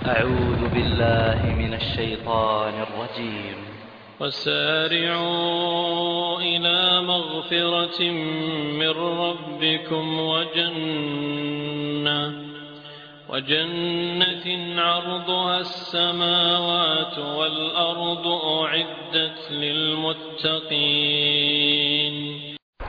أعوذ بالله من الشيطان الرجيم. وسارعوا إلى مغفرة من ربكم وجنة عرضها السماوات والأرض أعدت للمتقين.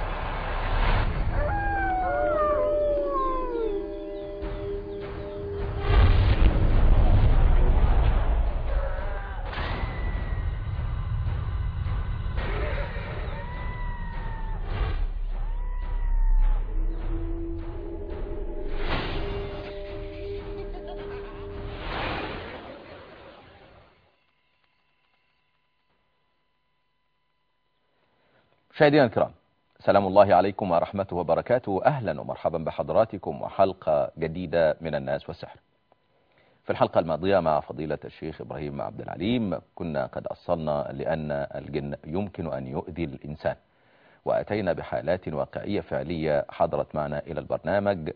مشاهدينا الكرام، سلام الله عليكم ورحمته وبركاته. أهلا ومرحبا بحضراتكم وحلقة جديدة من الناس والسحر. في الحلقة الماضية مع فضيلة الشيخ إبراهيم عبد العليم كنا قد أصلنا لأن الجن يمكن أن يؤذي الإنسان، وأتينا بحالات واقعية فعلية حضرت معنا إلى البرنامج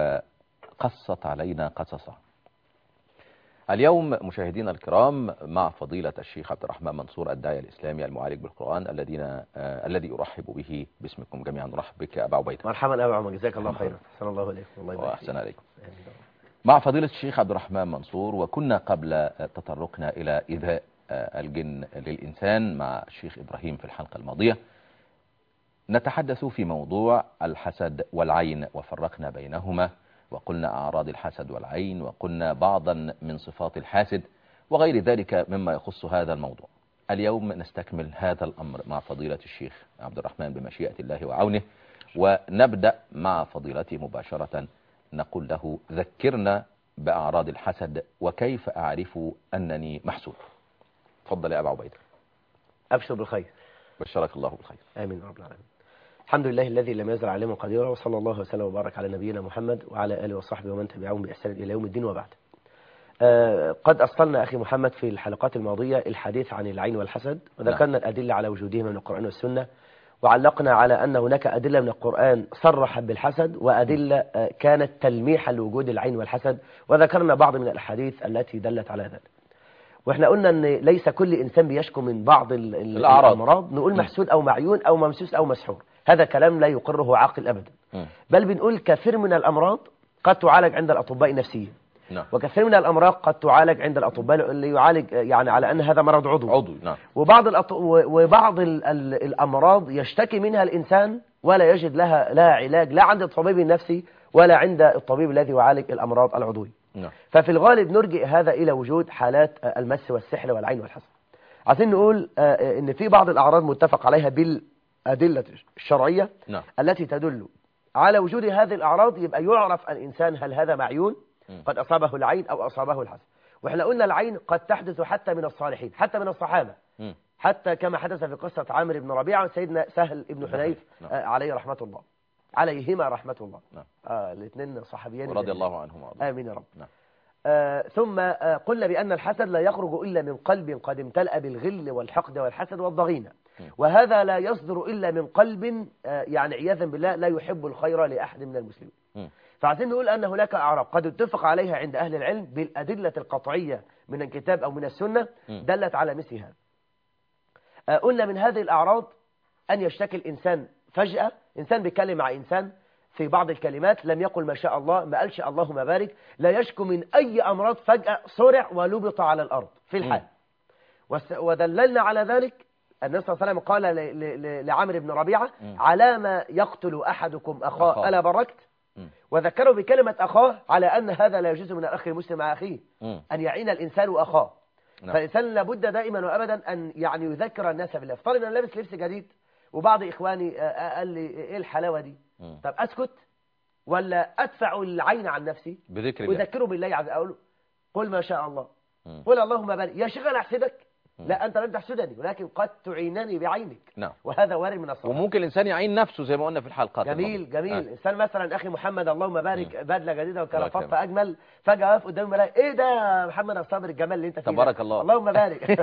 وقصت علينا قصصا. اليوم مشاهدينا الكرام مع فضيلة الشيخ عبد الرحمن منصور الداعية الإسلامي المعالج بالقرآن الذي أرحب به باسمكم جميعا. نرحب بك يا أبا عبيدة. مرحبا أبا عمر، جزاك الله خيرا. أحسن الله عليكم. الله يبارك فيك. وأحسن عليكم. مع فضيلة الشيخ عبد الرحمن منصور، وكنا قبل تطرقنا إلى إيذاء الجن للإنسان مع الشيخ إبراهيم في الحلقة الماضية، نتحدث في موضوع الحسد والعين، وفرقنا بينهما وقلنا أعراض الحسد والعين، وقلنا بعضا من صفات الحاسد وغير ذلك مما يخص هذا الموضوع. اليوم نستكمل هذا الأمر مع فضيلة الشيخ عبد الرحمن بمشيئة الله وعونه، ونبدأ مع فضيلته مباشرة. نقول له: ذكرنا بأعراض الحسد وكيف أعرف أنني محسود. تفضل يا أبا عبيدة. أبشر بالخير. بشرك الله بالخير. آمين رب العالمين. الحمد لله الذي لم يزل عليما قديرا، وصلى الله وسلم وبارك على نبينا محمد وعلى آله وصحبه ومن تبعهم بإحسان إلى يوم الدين، وبعد. قد أصلنا أخي محمد في الحلقات الماضية الحديث عن العين والحسد، وذكرنا الأدلة على وجودهما من القرآن والسنة، وعلقنا على أن هناك أدلة من القرآن صرحت بالحسد، وأدلة كانت تلميحا لوجود العين والحسد، وذكرنا بعض من الأحاديث التي دلت على ذلك. واحنا قلنا ان ليس كل انسان بيشكو من بعض الامراض نقول محسود او معيون او ممسوس او مسحور. هذا كلام لا يقره عاقل ابدا. بل بنقول كثير من الامراض قد تعالج عند الاطباء النفسيين، وكثير من الامراض قد تعالج عند الاطباء اللي يعالج يعني على ان هذا مرض عضوي. وبعض الامراض يشتكي منها الانسان ولا يجد لها علاج، لا عند الطبيب النفسي ولا عند الطبيب الذي يعالج الامراض العضوية. ففي الغالب نرجئ هذا إلى وجود حالات المس والسحر والعين والحسد. عايزين نقول إن في بعض الأعراض متفق عليها بالأدلة الشرعية التي تدل على وجود هذه الأعراض، يبقى يعرف الإنسان هل هذا معيون قد أصابه العين أو أصابه الحسد. وإحنا قلنا العين قد تحدث حتى من الصالحين، حتى من الصحابة، حتى كما حدث في قصة عامر بن ربيعة وسيدنا سهل بن حنيف عليه رحمة الله، عليهما رحمة الله. الاثنين صحابيين رضي الله عنهما. آمين يا رب. ثم قلنا بأن الحسد لا يخرج إلا من قلب قد امتلأ بالغل والحقد والحسد والضغينة، وهذا لا يصدر إلا من قلب يعني عياذا بالله لا يحب الخير لأحد من المسلمين. فعايزين نقول أن هناك أعراض قد اتفق عليها عند أهل العلم بالأدلة القطعية من الكتاب أو من السنة دلت على مثل هذا. قلنا من هذه الأعراض أن يشتكي الإنسان فجأة، إنسان بيتكلم مع إنسان في بعض الكلمات لم يقل ما شاء الله، ما قالش اللهم بارك، لا يشكو من أي أمراض، فجأة صرع ولبط على الأرض في الحال. ودللنا على ذلك النبي صلى الله عليه وسلم قال لعامر بن ربيعة: على ما يقتل أحدكم أخاه ألا بركت؟ وذكروا بكلمة أخاه على أن هذا لا يجوز من الأخ المسلم مع أخيه أن يعين الإنسان أخاه. فالإنسان لابد دائما وأبدا أن يعني يذكر الناس بالله. افترض أن لابس لبس جديد وبعض إخواني قال لي إيه الحلاوة دي؟ طب أسكت ولا أدفع العين عن نفسي بذكر الله وذكره بالله عز وجل؟ قل ما شاء الله، قل اللهم بارك. يا شيخ أنا أحسدك؟ لا، أنت لم تحسدني، ولكن قد تعينني بعينك. وهذا وارد من الصلاة. وممكن الإنسان يعين نفسه زي ما قلنا في الحلقات. جميل. إنسان مثلا أخي محمد اللهم بارك بدلة جديدة وكرافات أجمل، فجأة واقف قدامي ملاك: إيه ده يا محمد الصابر الجمال اللي أنت فيه؟ تبارك الله، اللهم بارك.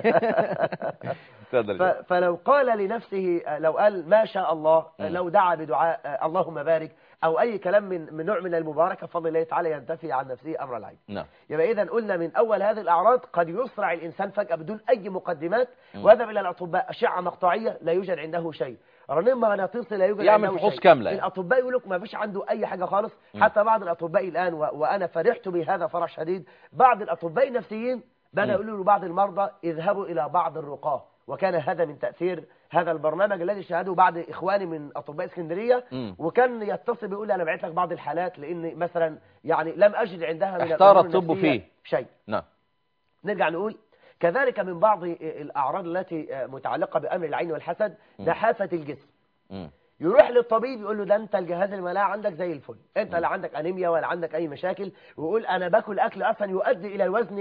فلو قال لنفسه، لو قال ما شاء الله، لو دعا بدعاء اللهم بارك، أو أي كلام من نوع من المباركة بفضل الله تعالى ينتفي عن نفسه أمر العين. نعم. يبقى إذا قلنا من أول هذه الأعراض قد يسرع الإنسان فجأة بدون أي مقدمات ويذهب إلى الأطباء، أشعة مقطعية لا يوجد عنده شيء، رنين مغناطيسي لا يوجد يعمل عنده فحوص شيء، كاملة. الأطباء يقول لك ما فيش عنده أي حاجة خالص. حتى بعض الأطباء الآن وأنا فرحت بهذا فرح شديد، بعض الأطباء النفسيين بدأوا يقولوا لبعض المرضى اذهبوا إلى بعض الرقاة، وكان هذا من تأثير هذا البرنامج الذي شاهده بعض إخواني من أطباء اسكندرية، وكان يتصل بيقول لي أنا بعت لك بعض الحالات لأن مثلا يعني لم أجد عندها من احتار الطب فيه شيء. نعم. نرجع نقول كذلك من بعض الأعراض التي متعلقة بأمر العين والحسد نحافة الجسم. يروح للطبيب يقول له ده انت الجهاز المناعي عندك زي الفل، انت لا عندك انيميا ولا عندك اي مشاكل، ويقول انا باكل اكل اصلا يؤدي الى الوزن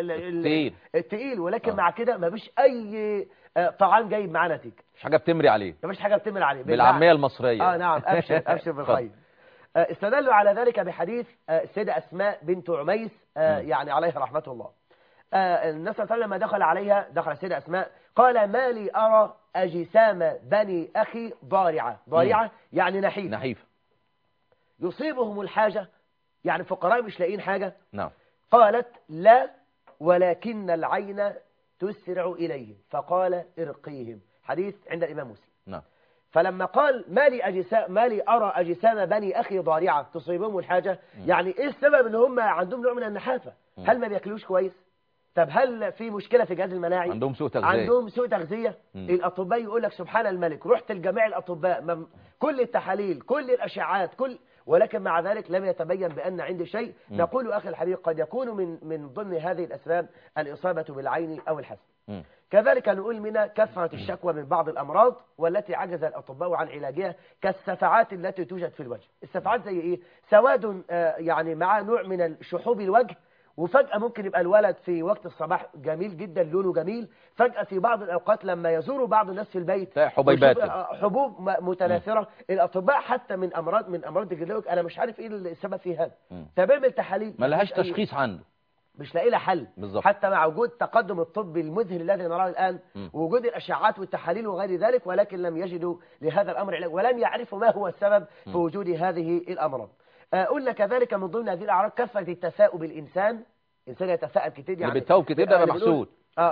التقيل، ولكن مع كده ما فيش اي طعام جايب معاه نتيجه، مش حاجه بتمري عليه، ما فيش حاجه بتمري عليه بالعاميه المصريه. نعم. ابشر بالخير. استدلوا على ذلك بحديث السيده اسماء بنت عميس يعني عليها رحمه الله. النبي صلى الله عليه وسلم لما دخل عليها، دخل السيده اسماء قال ما لي أرى أجسام بني أخي ضارعة يعني نحيفة يصيبهم الحاجة، يعني فقراء مش لاقين حاجة. نعم. قالت لا ولكن العين تسرع إليهم فقال ارقيهم، حديث عند الإمام مسلم. نعم. فلما قال ما لي أرى أجسام بني أخي ضارعة تصيبهم الحاجة، يعني إيه السبب إن هم عندهم نوع من النحافة؟ هل ما بياكلوش كويس؟ طب هل في مشكلة في الجهاز المناعي؟ عندهم سوء تغذية. الأطباء يقول لك سبحان الملك، رحت لجميع الأطباء كل التحاليل كل الأشعات ولكن مع ذلك لم يتبين بأن عندي شيء. نقول أخي الحبيب قد يكون من ضمن هذه الأسباب الإصابة بالعين أو الحسد. كذلك نقول من كثرة الشكوى من بعض الأمراض والتي عجز الأطباء عن علاجها كالسفعات التي توجد في الوجه. السفعات زي إيه؟ سواد يعني مع نوع من شحوب الوجه، وفجأة ممكن يبقى الولد في وقت الصباح جميل جدا لونه جميل، فجأة في بعض الأوقات لما يزوروا بعض الناس في البيت حبوب متناثرة. الأطباء حتى من أمراض الجلد أنا مش عارف إيه السبب في هذا. تمام التحاليل ما لهاش تشخيص عنده، مش لاقي لها حل بالزبط. حتى مع وجود تقدم الطب المذهل الذي نراه الآن ووجود الأشعات والتحاليل وغير ذلك، ولكن لم يجدوا لهذا الأمر علاج ولم يعرفوا ما هو السبب في وجود هذه الأمراض. قلنا كذلك من ضمن هذه الأعراض كثرة التثاؤب. الإنسان يتثاءب كتير، يعني اللي بيتثاؤب كتير ده محسود.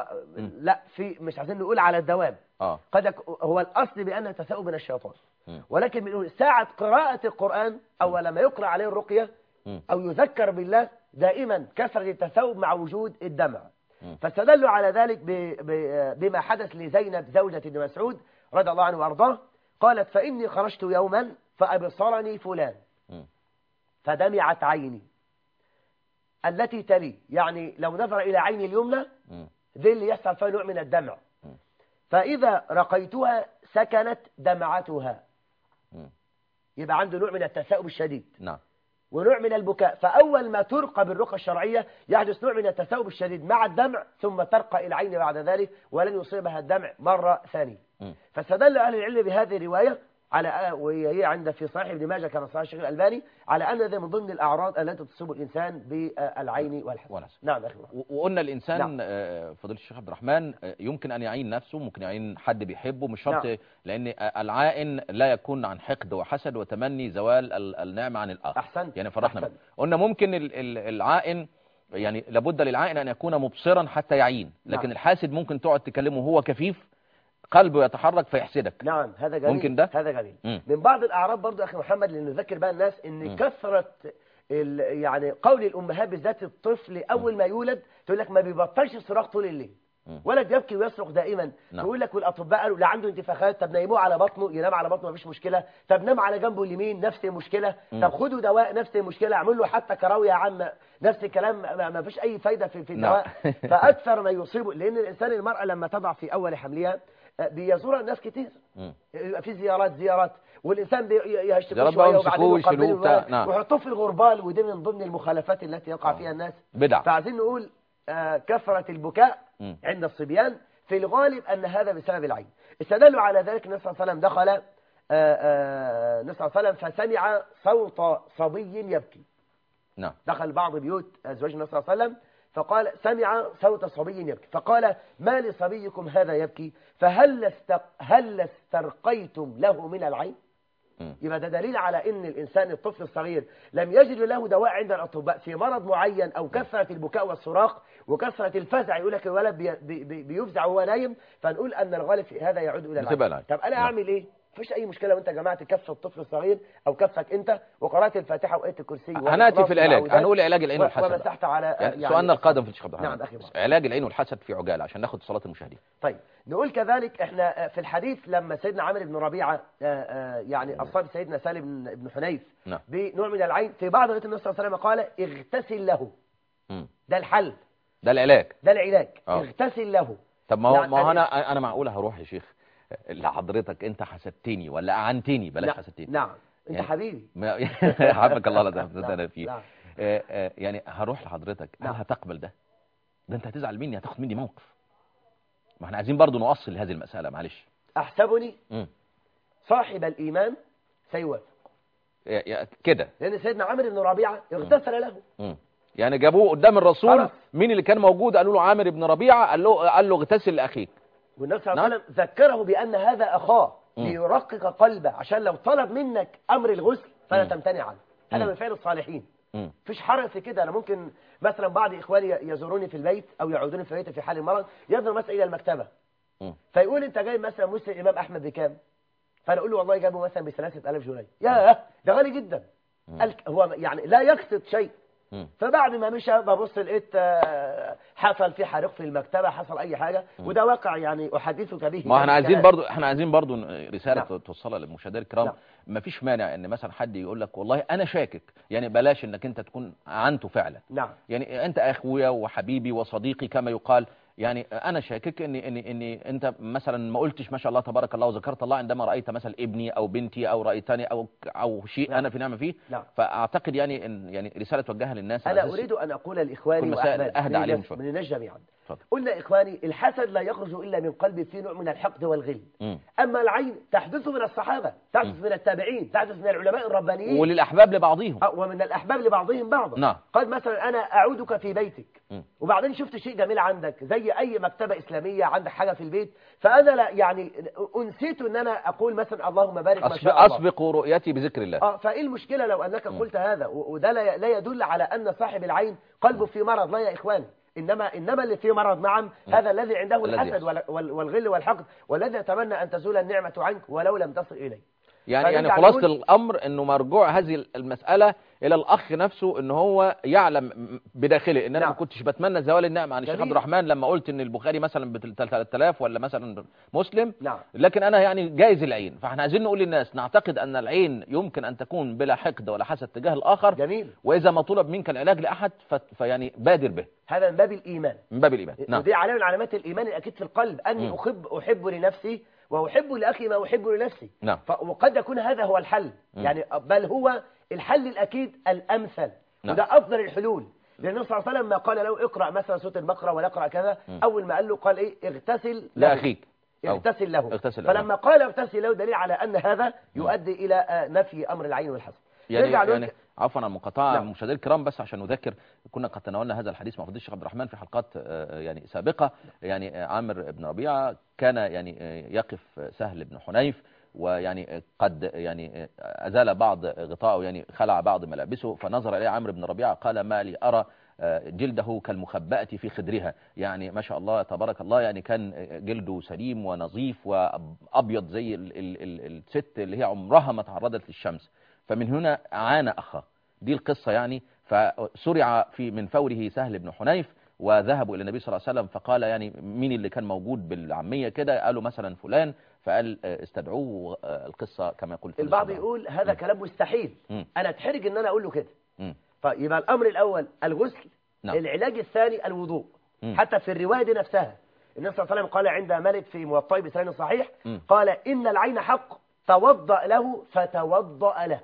لا في مش عايزين نقول على الدوام. قد هو الأصل بأن التثاؤب من الشيطان، ولكن بنقول ساعة قراءة القرآن أو لما يقرأ عليه الرقية أو يذكر بالله دائما كثرة التثاؤب مع وجود الدمع. فاستدلوا على ذلك بما حدث لزينب زوجة ابن مسعود رضي الله عنه وأرضاه. قالت فإني خرجت يوما فأبصرني فلان فدمعت عيني التي تلي، يعني لو نظر إلى عيني اليمنى ذي اللي يحصل فيها نوع من الدمع، فإذا رقيتها سكنت دمعتها، يبقى عنده نوع من التثاؤب الشديد. نعم. ونوع من البكاء. فأول ما ترقى بالرقى الشرعية يحدث نوع من التثاؤب الشديد مع الدمع، ثم ترقى إلى العين بعد ذلك ولن يصيبها الدمع مرة ثانية. فاستدل أهل العلم بهذه الرواية على وهي عند في صحيح ابن ماجه كما صحيح الشيخ الألباني على أن هذا من ضمن الأعراض التي تصيب الإنسان بالعين والحسد. نعم أخي. وقلنا الإنسان فضيلة الشيخ عبد الرحمن يمكن أن يعين نفسه، ممكن يعين حد بيحبه، مش شرط. لأن العائن لا يكون عن حقد وحسد وتمني زوال النعمة عن الآخر. أحسنت. يعني فرحنا قلنا ممكن العائن يعني لابد للعائن أن يكون مبصرا حتى يعين، لكن الحاسد ممكن تقعد تكلمه وهو كفيف قلبه يتحرك فيحسدك. نعم هذا جميل. ممكن ده هذا جميل. من بعض الأعراض برضو أخي محمد لنذكر بقى الناس ان كثرة يعني قول الأمهات بالذات الطفل أول ما يولد تقول لك ما بيبطلش صراخ طول الليل، ولد يبكي ويصرخ دائما. تقول لك والأطباء قالوا لا عنده انتفاخات، طب نيموه على بطنه، ينام على بطنه مفيش مشكلة، طب نام على جنبه اليمين نفس المشكلة، طب خدوا دواء نفس المشكلة، اعمل له حتى كراوية يا عم نفس الكلام، ما فيش أي فايدة في الدواء. فأكثر ما يصيبه لأن الإنسان المرأة لما تضع في أول حملها بيزورها الناس كتير، يبقى في زيارات والإنسان يهشتكوا شوية وبعدين يقبلوا ويحطوه في الغربال، ودي من ضمن المخالفات التي يقع فيها الناس بدع. فعايزين نقول كثرة البكاء عند الصبيان في الغالب أن هذا بسبب العين. استدلوا على ذلك النبي صلى الله عليه وسلم دخل النبي صلى الله عليه وسلم فسمع صوت صبي يبكي. نعم. دخل بعض بيوت أزواج النبي صلى الله عليه وسلم فقال سمع صوت صبي يبكي، فقال ما لصبيكم هذا يبكي؟ فهل استرقيتم له من العين؟ يبقى ده دليل على ان الانسان الطفل الصغير لم يجد له دواء عند الاطباء في مرض معين، او كثره البكاء والصراخ وكثره الفزع، يقول لك الولد بيفزع وهو نايم، فنقول ان الغالب في هذا يعود الى العين. طب انا اعمل ايه؟ مفيش اي مشكله وانت جمعت كف الطفل الصغير او كفك انت وقرات الفاتحه وايه الكرسي هناتي في العلاج، هنقول علاج العين والحسد ومسحت على يعني سؤالنا القادم في الشيخ عبد الرحمن. نعم أخي. علاج العين والحسد في عجاله عشان ناخد صلاه المشاهدين. طيب نقول كذلك احنا في الحديث لما سيدنا عامر بن ربيعه يعني اصاب سيدنا سالم بن حنيف بنوع من العين، في بعض روايات النبي صلى الله عليه وسلم قال اغتسل له. ده الحل، ده العلاج، ده العلاج. اغتسل له. طب ما هو يعني انا معقوله هروح يا شيخ لحضرتك انت حسدتني ولا اعنتني؟ بلاش حسدتني. نعم انت يعني حبيبي حبك الله لا انا فيه. يعني هروح لحضرتك، هل هتقبل ده انت هتزعل مني، هتاخد مني موقف. ما احنا عايزين برضو نوصل لهذه المساله. معلش احسبني صاحب الايمان سيوافق كده، لان سيدنا عامر بن ربيعه اغتسل له. يعني جابوه قدام الرسول، مين اللي كان موجود؟ قالوا له عامر بن ربيعه، قال له اغتسل لاخيك. والنبي صلى الله عليه وسلم ذكره بأن هذا أخاه ليرقق قلبه، عشان لو طلب منك أمر الغسل فلا تمتنع عنه. هذا من فعل الصالحين. مفيش حرج في كده. أنا ممكن مثلا بعض إخواني يزوروني في البيت أو يعودوني في البيت في حال المرض، يذهب مثلا إلى المكتبة فيقول أنت جايب مثلا مسلم الإمام أحمد بكام؟ فأنا أقول له والله جابه مثلا ب3000 جنيه. ياه ده غالي جدا. هو يعني لا يقصد شيء. فبعد ما مشى ببص لقيت حصل في حريق في المكتبة، حصل أي حاجة، وده واقع يعني أحدثك به. ما احنا عايزين برضو رسالة توصلها للمشاهدين الكرام. ما فيش مانع ان مثلا حد يقول لك والله انا شاكك، يعني بلاش انك انت تكون عنته فعلا. يعني انت اخويا وحبيبي وصديقي كما يقال، يعني انا شاكك ان انت مثلا ما قلتش ما شاء الله تبارك الله وذكرت الله عندما رايت مثلا ابني او بنتي او رايتني او شيء انا في نعمه فيه. فاعتقد يعني رساله توجهها للناس. انا اريد ان اقول لاخواني واحبابي من الناس جميعا، قلنا إخواني الحسد لا يخرج إلا من قلب فيه نوع من الحقد والغل. أما العين تحدث من الصحابة، تحدث من التابعين، تحدث من العلماء الربانيين، وللأحباب لبعضهم، ومن الأحباب لبعضهم بعضا. قد مثلا أنا أعودك في بيتك وبعدين شفت شيء جميل عندك زي أي مكتبة إسلامية، عندك حاجة في البيت، فأنا لا يعني أنسيت أن أنا أقول مثلا اللهم بارك ما شاء الله، أسبق رؤيتي بذكر الله. فإيه المشكلة لو أنك قلت هذا؟ وده لا يدل على أن صاحب العين قلبه في مرض، لا يا إخواني. إنما اللي فيه مرض نعم هذا الذي عنده الحسد والغل والحقد، والذي يتمنى أن تزول النعمة عنك ولو لم تصل إليه. يعني خلاصة الأمر أنه مرجوع هذه المسألة إلى الأخ نفسه، أنه هو يعلم بداخله أن أنا ما كنتش بتمنى زوال النعمة عن الشيخ عبد الرحمن لما قلت أن البخاري مثلا ب3000 ولا مثلا مسلم، لكن أنا يعني جايز العين. فاحنا عايزين نقول للناس نعتقد أن العين يمكن أن تكون بلا حقد ولا حسد تجاه الآخر. جميل. وإذا ما طلب منك العلاج لأحد فيعني بادر به. هذا من باب الإيمان. من باب الإيمان. ودي علامة من علامات الإيمان الأكيد في القلب، أني أحب لنفسي وأحب لأخي ما أحب لنفسي. وقد يكون هذا هو الحل، يعني بل هو الحل الأكيد الأمثل، وده أفضل الحلول. لأن النبي صلى الله عليه وسلم ما قال له اقرأ مثلا سورة البقرة ولا اقرأ كذا، أول ما قال له قال إيه؟ اغتسل لأخيك، اغتسل له. فلما قال اغتسل له دليل على أن هذا يؤدي إلى نفي أمر العين والحسد. يعني عفوا عن المقاطعه المشاهدين الكرام، بس عشان نذكر كنا قد تناولنا هذا الحديث مع فضيلة الشيخ عبد الرحمن في حلقات يعني سابقه. يعني عامر بن ربيعه كان يعني يقف سهل بن حنيف، ويعني قد يعني ازال بعض غطاءه، يعني خلع بعض ملابسه، فنظر اليه عامر بن ربيعه قال ما لي ارى جلده كالمخبأة في خدرها. يعني ما شاء الله تبارك الله، يعني كان جلده سليم ونظيف وأبيض زي الست اللي هي عمرها ما تعرضت للشمس. فمن هنا عانى أخاه. دي القصة يعني. فسرع من فوره سهل بن حنيف وذهبوا إلى النبي صلى الله عليه وسلم، فقال يعني مين اللي كان موجود بالعامية كده؟ قالوا مثلا فلان، فقال استدعوه. القصة كما يقول البعض يقول هذا كلام مستحيل، أنا اتحرج إن أنا أقول له كده. فيبقى الأمر الأول الغسل، العلاج الثاني الوضوء. حتى في الرواية دي نفسها النبي صلى الله عليه وسلم قال عند مالك في موطئ بسند صحيح، قال إن العين حق، توضأ له فتوضأ له.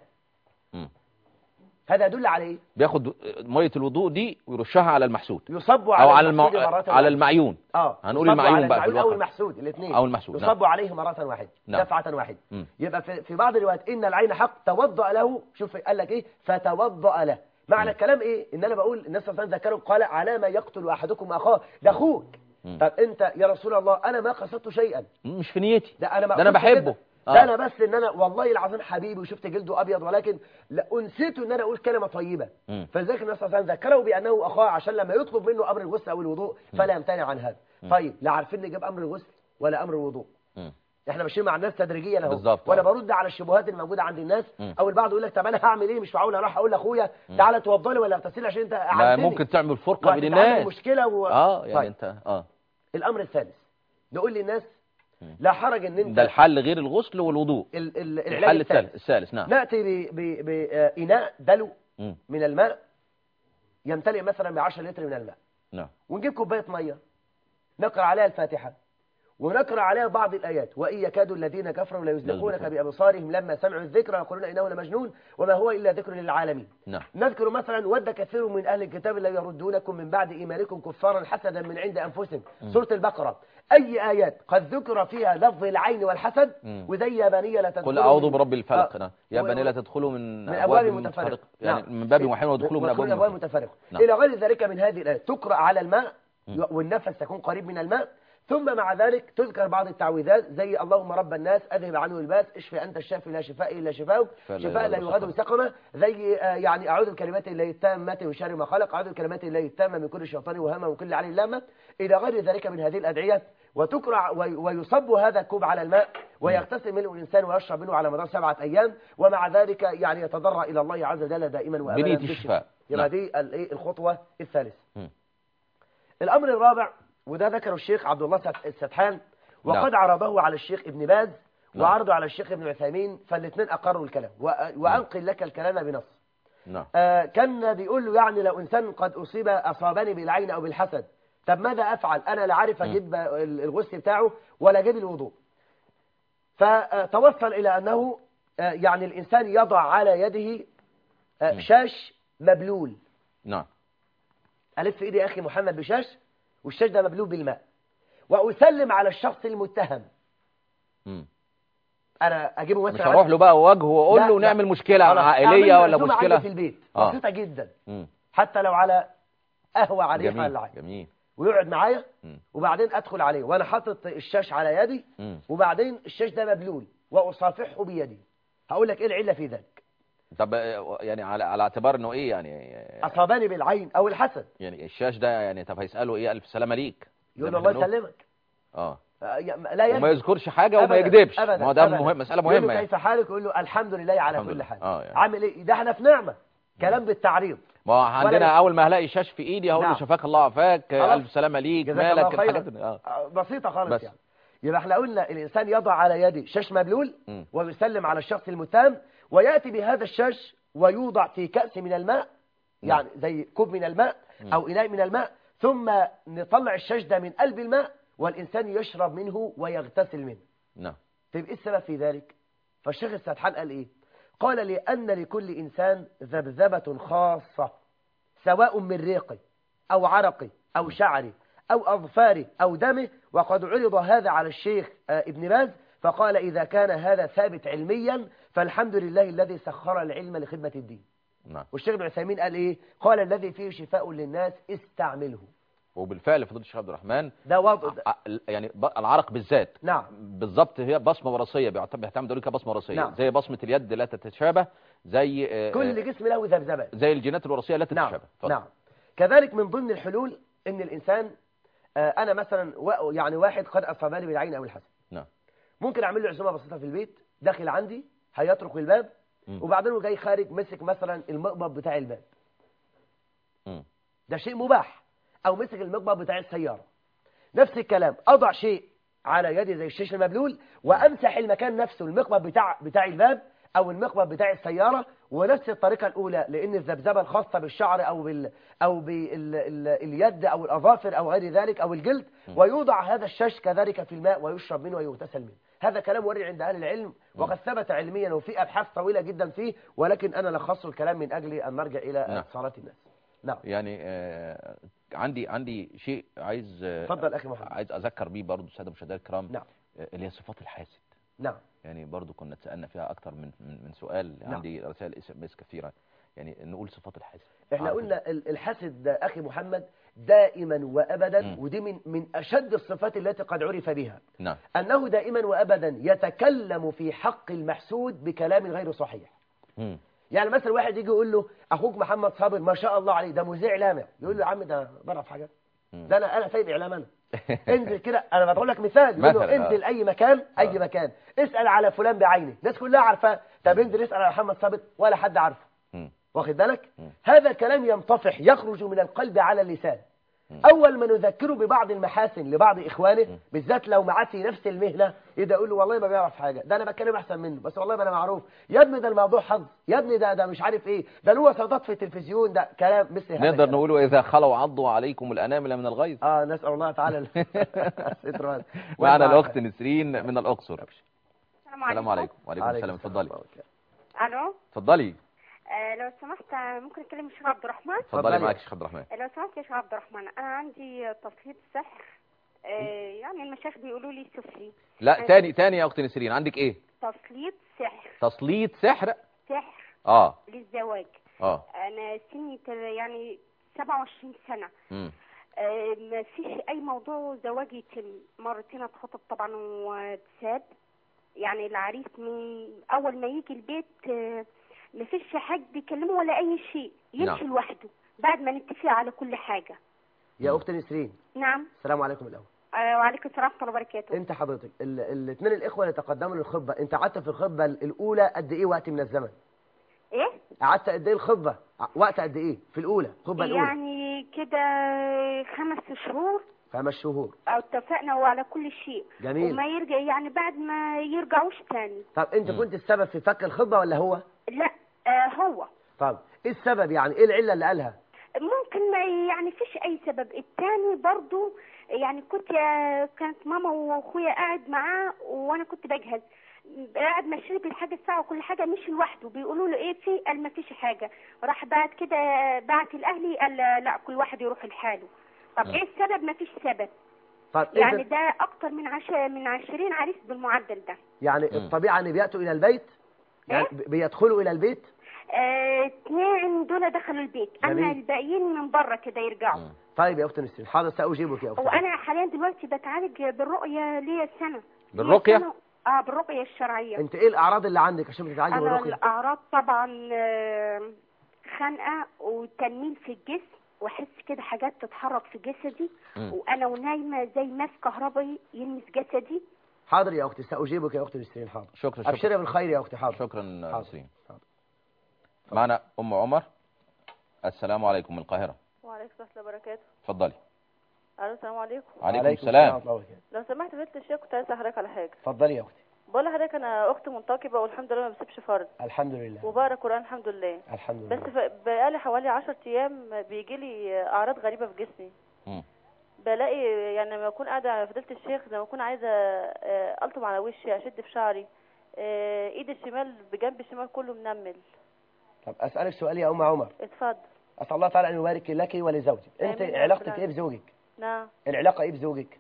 هذا يدل على ايه؟ بياخد ميه الوضوء دي ويرشها على المحسود، يصب على او على المعيون. هنقول المعيون بقى او المحسود، الاثنين او المحسود يصب عليه مره واحده، دفعه واحده. يبقى في بعض الروايات ان العين حق توضأ له، شوف قال لك ايه؟ فتوضأ له. معنى الكلام ايه؟ ان انا بقول النبي صلى الله عليه وسلم ذكره قال على ما يقتل احدكم اخاه، ده اخوك. طب انت يا رسول الله انا ما قصدت شيئا، مش في نيتي، ده انا بحبه. ده انا بس ان انا والله العظيم حبيبي وشفت جلده ابيض، ولكن انسيت ان انا اقول كلمه طيبه. فلذلك النبي صلى الله عليه وسلم ذكره بانه اخاه، عشان لما يطلب منه امر الغسل او الوضوء فلا يمتنع عن هذا. طيب لا عارفين نجيب امر الغسل ولا امر الوضوء. احنا ماشيين مع الناس تدريجيا اهو، وانا برد على الشبهات الموجوده عند الناس. او البعض يقول لك طب انا هعمل ايه؟ مش معقول اروح اقول لاخويا تعالى توضى لي ولا اغتسل عشان انت لا، ممكن تعمل فرقه بين الناس، مشكله يعني طيب. انت الامر الثالث نقول للناس لا حرج ان انت ده الحل غير الغسل والوضوء. الحل الثالث نعم. ناتي باناء دلو من الماء يمتلئ مثلا ب 10 لتر من الماء. نعم. ونجيب كوبايه ميه نقرا عليها الفاتحه ونقرأ عليها بعض الآيات. وإن يكاد الذين كفروا ليزلقونك بأبصارهم لما سمعوا الذكر ويقولون إنه لمجنون وما هو إلا ذكر للعالمين. نعم. نذكر مثلا ود كثير من أهل الكتاب لا يردونكم من بعد إيمانكم كفارا حسدا من عند أنفسهم. سورة البقرة أي آيات قد ذكر فيها لفظ العين والحسد؟ وزي يا بني لا تدخلوا قل أعوذ برب الفلق. يا بني لا تدخلوا من أبواب متفرقة، يعني من باب واحد ودخلوا من أبواب متفرقة. إلى غير ذلك من هذه الآيات تقرأ على الماء والنفس تكون قريب من الماء. ثم مع ذلك تذكر بعض التعويذات زي اللهم رب الناس أذهب عنه الباس اشفي أنت الشافي لا شفاء إلا شفاؤك شفاء لا يغادر سقما. زي يعني أعوذ بكلمات الله التامة من شر ما خلق، أعوذ بكلمات الله التامة من كل شيطان وهمة وكل عين لامة، إلى غير ذلك من هذه الأدعية. وتقرأ ويصب هذا الكوب على الماء ويغتسل منه الإنسان ويشرب منه على مدار 7 أيام، ومع ذلك يعني يتضرع إلى الله عز وجل دائما وأبدا بالشفاء. يبقى دي الخطوة الثالثة. الأمر الرابع وده ذكره الشيخ عبد الله السدحان وقد عرضه على الشيخ ابن باز وعرضه على الشيخ ابن عثيمين، فالاثنين أقروا الكلام. وأنقل لك الكلام بنص. كان بيقول له يعني لو إنسان قد أصابني بالعين أو بالحسد، طب ماذا أفعل؟ أنا لا عارف أجيب الغسل بتاعه ولا أجيب الوضوء. فتوصل إلى أنه يعني الإنسان يضع على يده شاش مبلول. نعم. ألف إيدي يا أخي محمد بشاش، والشاش ده مبلول بالماء، وأسلم على الشخص المتهم. أنا أجيبه مثلا، مش هروح له بقى وجهه وأقول له نعمل مشكلة عائلية ولا مشكلة في البيت بسيطة جدا. حتى لو على قهوة عادية ولا حاجة. جميل. ويقعد معايا وبعدين أدخل عليه وأنا حاطط الشاش على يدي وبعدين الشاش ده مبلول وأصافحه بيدي. هقول لك إيه العلة في ذلك؟ طب يعني على اعتبار انه ايه يعني اصابني بالعين او الحسد، يعني الشاش ده يعني طب هيساله ايه؟ الف سلامه ليك، يقول له الله يسلمك. لا يكذب وما يذكرش حاجه وما يكذبش. ما هو ده مهم، مساله مهمه يعني. كيف حالك؟ يقول له الحمد لله على كل حال. يعني. عامل ايه؟ ده احنا في نعمه. كلام بالتعريض. ما هو عندنا اول ما هلاقي شاش في ايدي هقول له شفاك الله عافاك، الف سلامه ليك، مالك، الحاجات بسيطه خالص يعني. يبقى احنا قلنا الانسان يضع على يده شاش مبلول ويسلم على الشخص المتهم، وياتي بهذا الشاش ويوضع في كأس من الماء، يعني زي كوب من الماء أو إناء من الماء، ثم نطلع الشاش ده من قلب الماء والإنسان يشرب منه ويغتسل منه. نعم. طيب إيه السبب في ذلك؟ فالشيخ السدحان قال إيه؟ قال لأن لكل إنسان ذبذبة خاصة، سواء من ريقه أو عرقه أو شعره أو أظفاره أو دمه، وقد عرض هذا على الشيخ ابن باز فقال إذا كان هذا ثابت علميا فالحمد لله الذي سخر العلم لخدمة الدين. نعم. والشيخ ابن عثيمين قال إيه؟ قال الذي فيه شفاء للناس استعمله. وبالفعل فضيلة الشيخ عبد الرحمن ده وضع يعني العرق بالذات. نعم. بالظبط هي بصمة وراثية، بيعتمدوا عليها كبصمة وراثية. نعم. زي بصمة اليد لا تتشابه، زي كل جسم له ذبذبات، زي الجينات الوراثية لا تتشابه. نعم. كذلك من ضمن الحلول ان الانسان انا مثلا يعني واحد قد اصابني بالعين او الحسد. نعم. ممكن اعمل له عزومه بسيطه في البيت، داخل عندي هيطرق الباب وبعدين هو جاي خارج مسك مثلا المقبض بتاع الباب. ده شيء مباح. او مسك المقبض بتاع السياره. نفس الكلام، اضع شيء على يدي زي الشيش المبلول وامسح المكان نفسه، المقبض بتاع الباب او المقبض بتاع السياره، ونفس الطريقه الاولى، لان الذبذبه الخاصه بالشعر او باليد او الاظافر او غير ذلك او الجلد، ويوضع هذا الشاش كذلك في الماء ويشرب منه ويغتسل منه. هذا كلام ورد عند اهل العلم وقد ثبت علميا وفي ابحاث طويله جدا فيه، ولكن انا لخصت الكلام من اجل ان نرجع الى صارت الناس. نعم. يعني عندي شيء عايز اتفضل اخي محمد. عايز اذكر بيه برضه الساده المشاهدين الكرام. نعم. اللي هي صفات الحاسد. نعم. يعني برضه كنا اتسالنا فيها اكتر من سؤال. نعم. عندي رسائل SMS كثيره. يعني نقول صفات الحاسد. احنا قلنا الحسد ده أخي محمد دائما وأبدا، ودي من أشد الصفات التي قد عرف بها. نعم. أنه دائما وأبدا يتكلم في حق المحسود بكلام غير صحيح. يعني مثلا واحد يجي يقول له أخوك محمد صابر ما شاء الله عليه ده مذيع لامع، يقول له يا عم ده بعرف حاجة، ده أنا سايب إعلام أنا. انزل كده، أنا بقول لك مثال، يقول له انزل أي مكان أي مكان اسأل على فلان بعينه، الناس كلها عارفاه، طب انزل اسأل على محمد صابر ولا حد عارفه. واخد بالك؟ هذا كلام ينطفح يخرج من القلب على اللسان. أول ما نذكره ببعض المحاسن لبعض إخوانه بالذات لو معاه في نفس المهنة يبدأ يقول له والله ما بيعرف حاجة، ده أنا بتكلم أحسن منه، بس والله ما أنا معروف، يا ابني ده الموضوع حظ، يا ابني ده مش عارف إيه، ده له وساطات في التلفزيون، ده كلام مثل هذا. نقدر نقوله إذا خلوا عضوا عليكم الأنامل من الغيظ. نسأل الله تعالى الستر. معنا الأخت نسرين من الأقصر. السلام عليكم. وعليكم السلام. اتفضلي. الو. اتفضلي. لو سمحت ممكن اكلم الشيخ عبد الرحمن؟ اتفضلي معاك الشيخ عبد الرحمن. لو سمحت يا شيخ عبد الرحمن، انا عندي تسليط سحر، يعني المشايخ بيقولوا لي سفلي. لا تاني يا اخت نسرين، عندك ايه؟ تسليط سحر. تسليط سحر؟ سحر للزواج. انا سني يعني 27 سنه. ما فيش اي موضوع زواج يتم، مرتين اتخطب طبعا واتساب، يعني العريس من اول ما يجي البيت ما فيش حد بيكلمه ولا اي شيء، يمشي لوحده بعد ما نتفق على كل حاجه. يا اخت نسرين. نعم. السلام عليكم الاول. وعليكم السلام ورحمه الله وبركاته. انت حضرتك الاثنين الاخوه اللي تقدموا للخطبه، انت قعدت في الخطبه الاولى قد ايه وقت من الزمن؟ ايه؟ قعدت قد ايه الخطبه؟ وقت قد ايه في الاولى الخطبه الاولى؟ يعني كده 5 شهور. 5 شهور. اتفقنا وعلى كل شيء. جميل. وما يرجع يعني بعد ما يرجعوش تاني. طب انت كنت السبب في فك الخطبه ولا هو؟ لا هو. طب ايه السبب، يعني ايه العله اللي قالها؟ ممكن ما يعني فيش اي سبب. التاني برضو يعني كانت ماما واخويا قاعد معاه وانا كنت بجهز، قاعد مشرب الحاجه الساعه وكل حاجه، مش لوحده، بيقولوا له ايه في، قال ما فيش حاجه، راح بعد كده بعت الاهلي قال لا كل واحد يروح لحاله. طب ايه السبب؟ ما فيش سبب. طب يعني ده اكتر من 20 عريس بالمعدل ده. يعني الطبيعه ان بياتوا الى البيت، يعني بيدخلوا الى البيت. 2 دول دخلوا البيت. جميل. اما الباقيين من بره كده يرجعوا. طيب يا اخت نسرين، حاضر ساجيبك يا اخت. وانا حاليا دلوقتي بتعالج بالرقيه ليا سنه. بالرقيه؟ بالرقيه الشرعيه. انت ايه الاعراض اللي عندك عشان بتتعالجي بالرقيه؟ الاعراض طبعا خنقه وتنميل في الجسم، واحس كده حاجات تتحرك في جسدي، وانا ونايمه زي ماس كهربائي يلمس جسدي. حاضر يا اختي ساجيبك يا اخت نسرين. حاضر. شكرا. ابشري بالخير يا اختي. حاضر. شكرا نسرين. معنا ام عمر. السلام عليكم من القاهره. وعليكم السلام وبركاته. اتفضلي. السلام عليكم. وعليكم السلام. لو سمحت فضيلة الشيخ كنت عايزه حضرتك على حاجه. اتفضلي يا اختي. بقول لحضرتك انا اخت منتقبه والحمد لله ما بسيبش فرض. الحمد لله. وبقرا قران الحمد لله. الحمد لله. بس بقالي حوالي 10 ايام بيجي لي اعراض غريبه في جسمي. بلاقي يعني لما اكون قاعده على فضيلة الشيخ، لما اكون عايزه الطم على وشي، اشد في شعري، ايدي الشمال بجنب الشمال كله منمل. طب اسالك سؤال يا ام عمر. اتفضل. اسال الله تعالى ان يبارك لك ولزوجك. انت علاقتك ايه بزوجك؟ نعم. العلاقه ايه بزوجك؟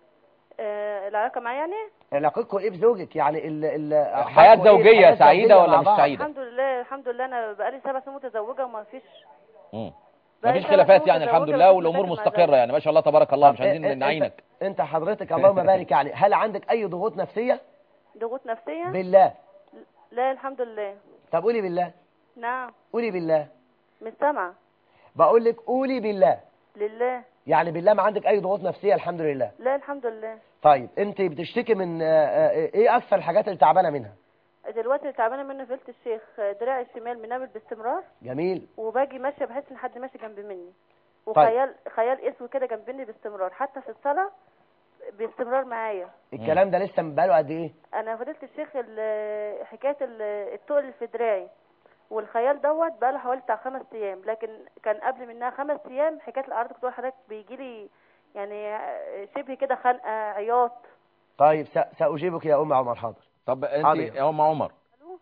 العلاقه معايا يعني؟ علاقتكم ايه بزوجك؟ يعني حياه زوجيه سعيده ولا مش سعيده؟ الحمد لله الحمد لله، انا بقالي 7 سنين متزوجه وما فيش مفيش خلافات يعني الحمد لله، والامور مستقره يعني ما شاء الله تبارك الله. مش عايزين نعينك. انت حضرتك اللهم بارك، يعني هل عندك اي ضغوط نفسيه؟ ضغوط نفسيه؟ بالله. لا الحمد لله. طب قولي بالله. نعم. قولي بالله. مش سامعه. بقول لك قولي بالله. لله. يعني بالله ما عندك اي ضغوط نفسيه الحمد لله؟ لا الحمد لله. طيب انت بتشتكي من ايه اكثر الحاجات اللي تعبانه منها؟ دلوقتي اللي تعبانه منه فضيلة الشيخ دراعي الشمال منمل باستمرار. جميل. وباجي ماشيه بحس ان حد ماشي جنب مني، طيب. خيال اسود كده جنب مني باستمرار، حتى في الصلاه باستمرار معايا. الكلام ده لسه بقاله قد ايه؟ انا فضيلة الشيخ حكايه التقل اللي في دراعي والخيال دوت بقاله حوالي بتاع 5 ايام، لكن كان قبل منها 5 ايام حكايه الاعراض كنت حضرتك بيجي لي يعني شبه كده خنقه عياط. طيب ساجيبك يا ام عمر. حاضر. طب انت يا ام عمر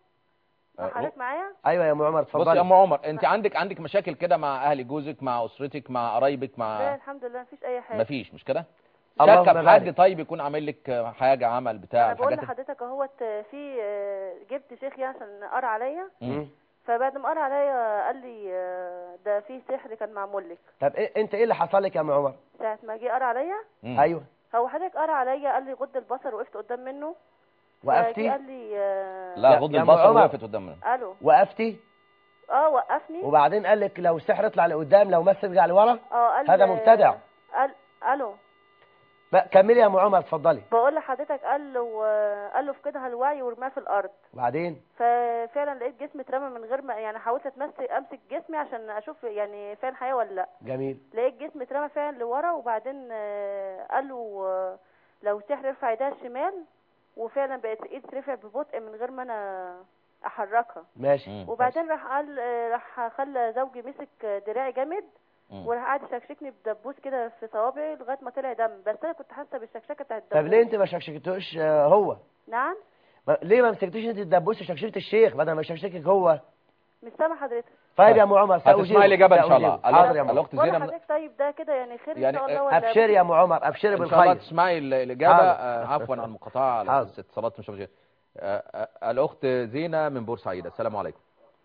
حضرتك معايا؟ ايوه يا ام عمر اتفضلي. بصي يا ام عمر، انت عندك مشاكل كده مع اهل جوزك، مع اسرتك، مع قرايبك، مع لا الحمد لله مفيش اي حاجه. مفيش مش كده؟ شاكه بحد طيب يكون عامل لك حاجه عمل بتاع انا بقول لحضرتك اهوت في جبت شيخ يعني عشان قرا عليا، فبعد ما قرا عليا قال لي ده في سحر كان معمول لك. طب انت ايه اللي حصل لك يا ام عمر؟ ساعه ما جه قرا عليا ايوه هو حضرتك قرا عليا قال لي غض البصر، وقفت قدام منه. وقفتي؟ قال لي لا غض البصر وقفت قدام منه. الو وقفتي؟ وقفني. وبعدين قال لك لو السحر يطلع لقدام لو مس يرجع لورا؟ قال هذا مبتدع. الو كملي يا ام عمر اتفضلي. بقول لحضرتك قال له فقدها الوعي ورماه في الارض. وبعدين ففعلا لقيت جسمي اترمى من غير ما يعني حاولت امسك جسمي عشان اشوف يعني فعلا حياه ولا لا. جميل. لقيت جسمي اترمى فعلا لورا، وبعدين قال له لو سحر يرفع ايديها الشمال، وفعلا بقت ايدي ترفع ببطء من غير ما انا احركها. ماشي. وبعدين راح خلى زوجي مسك دراعي جامد، وراح قاعد يشكشكني بدبوس كده في صوابعي لغايه ما طلع دم، بس انا كنت حاسه بالشكشكه بتاعت الدبوس. طب ليه انت ما شكشكتوش هو؟ نعم. ليه ما مسكتيش انت الدبوس وشكشكت الشيخ بدل ما يشكشكك هو؟ مش سامع حضرتك. طيب يا ام عمر هتسمعي الاجابه ان شاء الله. حاضر يا ام الاخت زينب. حضرتك طيب ده كده يعني خير ان شاء الله ولا ابشري يا ام عمر ابشري بالخير ان شاء الله تسمعي الاجابه. عفوا عن المقاطعه على اتصالات مش موجوده. الاخت زينه من بورسعيد. السلام عليكم.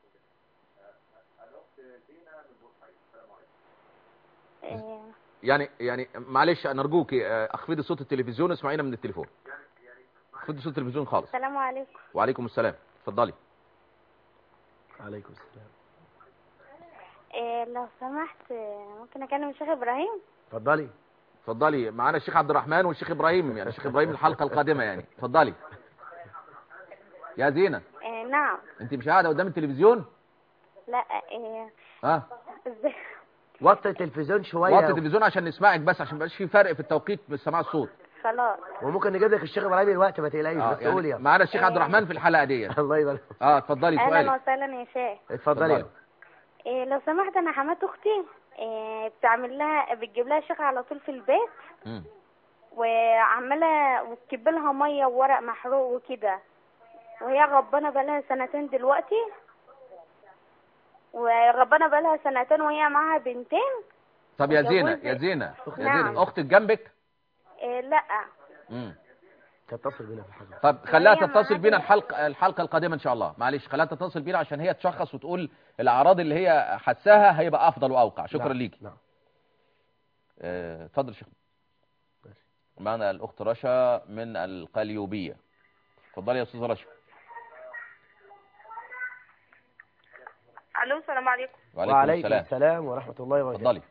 يعني معلش انا ارجوك اخفضي صوت التلفزيون واسمعينا من التليفون. اخفضي صوت التلفزيون خالص. السلام عليكم. وعليكم السلام. اتفضلي. عليكم السلام. لو سمحت ممكن اكلم الشيخ ابراهيم؟ اتفضلي معانا الشيخ عبد الرحمن والشيخ ابراهيم، يعني الشيخ ابراهيم الحلقه القادمه يعني. اتفضلي يا زينه. نعم. انت مش قاعده قدام التلفزيون؟ لا. ازاي؟ وطي التلفزيون شويه. وطي التلفزيون عشان نسمعك، بس عشان ما يبقاش في فرق في التوقيت من سماع الصوت. خلاص. وممكن نجيب لك الشيخ ابراهيم الوقت ما تقلقيش. بس قولي يعني معانا الشيخ عبد الرحمن في الحلقه ديت. الله يبارك. اتفضلي سؤالك. اهلا وسهلا يا شيخ. اتفضلي. لو سمحت انا حمات اختي بتجيب لها شيخ على طول في البيت. وعماله وتكب لها ميه وورق محروق وكده، وهي غضبانه بقالها سنتين دلوقتي، وهي معاها بنتين. طب يا زينه اختك جنبك؟ لا. تتصل بينا في الحلقه. طب خليها تتصل بينا الحلقه القادمه ان شاء الله. معلش خليها تتصل بينا عشان هي تشخص وتقول الاعراض اللي هي حساها، هيبقى افضل واوقع. شكرا ليكي. نعم. اتفضل شيخ. معنا الاخت رشا من القليوبيه. اتفضلي يا استاذه رشا. الو السلام عليكم. وعليكم السلام ورحمه الله وبركاته. اتفضلي.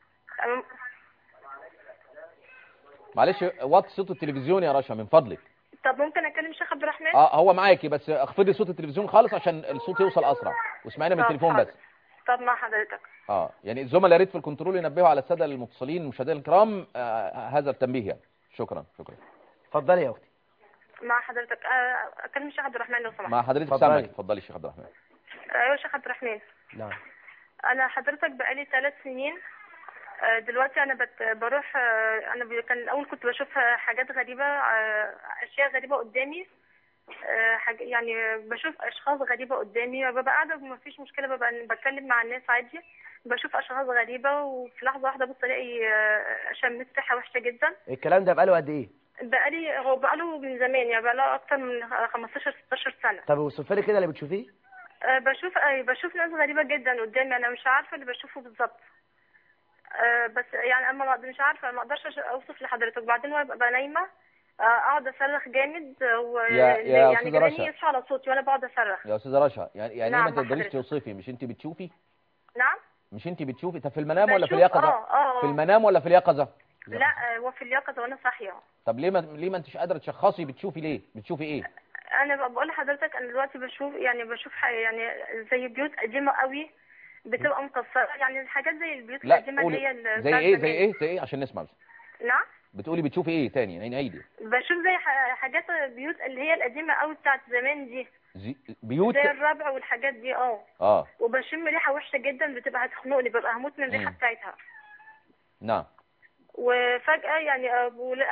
معلش وطي صوت التلفزيون يا رشا من فضلك. طب ممكن اكلم الشيخ عبد الرحمن؟ هو معاكي، بس اخفضي صوت التلفزيون خالص عشان الصوت يوصل اسرع، واسمعينا من التليفون بس. طب مع حضرتك. يعني الزملاء يا ريت في الكنترول ينبهوا على الساده المتصلين المشاهدين الكرام هذا التنبيه يعني. شكرا. اتفضلي يا اختي. مع حضرتك اكلم الشيخ عبد الرحمن لو سمحت. مع حضرتك سامعك. اتفضلي الشيخ عبد الرحمن. ايوه الشيخ عبد الرحمن. نعم. انا حضرتك بقالي 3 سنين دلوقتي انا بروح. انا كان الاول كنت بشوف حاجات غريبه، اشياء غريبه قدامي، يعني بشوف اشخاص غريبه قدامي، ببقى قاعده وما فيش مشكله، ببقى بتكلم مع الناس عادي، بشوف اشخاص غريبه وفي لحظه واحده بص الاقي شميت ريحه وحشه جدا. الكلام ده بقاله قد ايه؟ بقاله من زمان، يعني بقاله اكتر من 15 16 سنه. طب وصف لي كده اللي بتشوفيه. بشوف ناس غريبه جدا قدامي، انا مش عارفه اللي بشوفه بالظبط. بس يعني انا مش عارفه، ما اقدرش اوصف لحضرتك. بعدين ببقى نايمه اقعد اصرخ جامد، يعني جيراني يصحوا على صوتي وانا بقعد اصرخ. يا استاذه رشا يعني نعم ما تقدريش توصفي؟ مش انت بتشوفي؟ نعم. مش انت بتشوفي؟ طب في المنام ولا في اليقظه؟ في المنام ولا في اليقظه؟ لا هو في اليقظه وانا صاحيه. طب ليه ما انتش قادره تشخصي بتشوفي ليه؟ بتشوفي ايه؟ انا بقول لحضرتك انا دلوقتي بشوف يعني زي بيوت قديمه قوي بتبقى مكسره، يعني الحاجات زي البيوت القديمه اللي هي زي ايه عشان نسمع بس. نعم. بتقولي بتشوفي ايه تاني؟ يعني عيدي. بشوف زي حاجات بيوت اللي هي القديمه قوي بتاعت زمان دي. بيوت زي الربع والحاجات دي. وبشم ريحه وحشه جدا بتبقى هتخنقني، ببقى هموت من الريحه بتاعتها. نعم. وفجاه يعني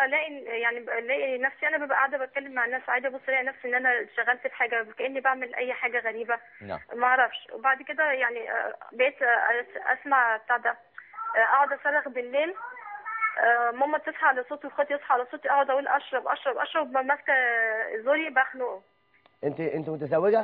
الاقي نفسي انا ببقى قاعده بتكلم مع الناس عادي، ابص الاقي نفسي ان انا اشتغلت في حاجه كاني بعمل اي حاجه غريبه. نعم. ما اعرفش. وبعد كده يعني بقيت اسمع بتاع ده، اقعد اصرخ بالليل، ماما تصحى على صوتي واخواتي يصحى على صوتي، اقعد اقول اشرب ماسكه زوري بخنقه. انت متزوجه؟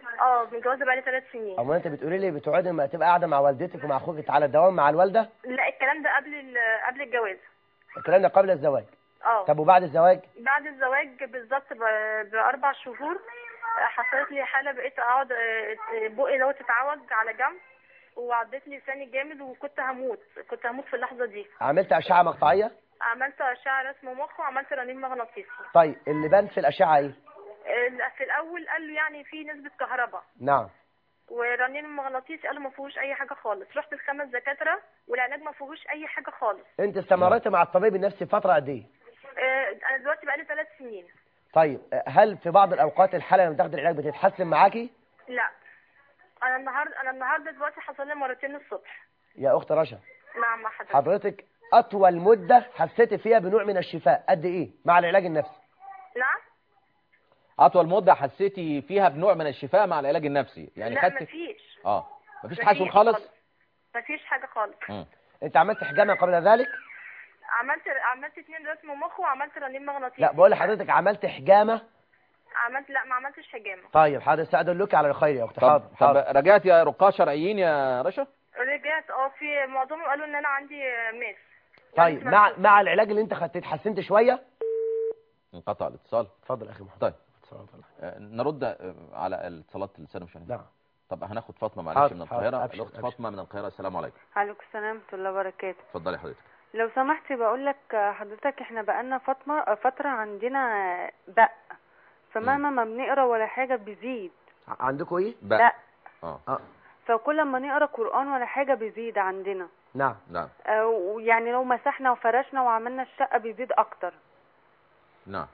متجوزه بقالي 3 سنين. امال انت بتقولي لي بتقعدي لما تبقى قاعده مع والدتك ومع اخوك على الدوام مع الوالده؟ لا الكلام ده قبل الجواز. الكلام ده قبل الزواج؟ اه. طب وبعد الزواج؟ بعد الزواج بالظبط ب4 شهور حصلت لي حاله، بقيت اقعد بقي دوت اتعوج على جنب وعضت لي لساني جامد وكنت هموت في اللحظه دي. عملت اشعه مقطعيه؟ عملت اشعه رسم مخ وعملت رنين مغناطيسي. طيب اللي بان في الاشعه ايه؟ في الاول قال له يعني في نسبه كهرباء. نعم. ورنين المغناطيسي قال له ما فيهوش اي حاجه خالص. رحت ل5 دكاتره والعلاج ما فيهوش اي حاجه خالص. انت استمريت مع الطبيب النفسي فتره قد ايه؟ انا دلوقتي بقالي 3 سنين. طيب هل في بعض الاوقات الحاله لما تاخد العلاج بتتحسن معاكي؟ لا انا النهارده دلوقتي حصل لي مرتين الصبح. يا اخت رشا. نعم مع حضرتك. حضرتك اطول مده حسيتي فيها بنوع من الشفاء قد ايه مع العلاج النفسي؟ نعم. اطول مده حسيتي فيها بنوع من الشفاء مع العلاج النفسي يعني؟ لا مفيش. مفيش تحسن خالص؟ مفيش حاجه خالص. انت عملت حجامه قبل ذلك؟ عملت 2 رسم مخ وعملت رنين مغناطيسي. لا بقول لحضرتك عملت حجامه؟ لا ما عملتش حجامه. طيب حاضر سأدلك على الخير يا اختي. حاضر. طب رجعت يا رقاة شرعيين يا رشا؟ رجعت في معظمهم قالوا ان انا عندي ماس. طيب مع العلاج اللي انت خدته اتحسنت شويه؟ انقطع الاتصال. اتفضل اخي محمد. طيب نرد على الاتصالات اللي لسه مش نعم. طب هناخد فاطمه معلش من القاهره. الاخت فاطمه من القاهره. السلام عليكم. وعليكم السلام ورحمه الله وبركاته. اتفضلي حضرتك. لو سمحتي بقول لك حضرتك احنا بقالنا فتره عندنا بق، فمهما ما بنقرا ولا حاجه بيزيد. عندكم ايه؟ بق. لا. فكل ما نقرا قرآن ولا حاجة بيزيد عندنا. نعم. يعني لو مسحنا وفرشنا وعملنا الشقة بيزيد اكتر. نعم.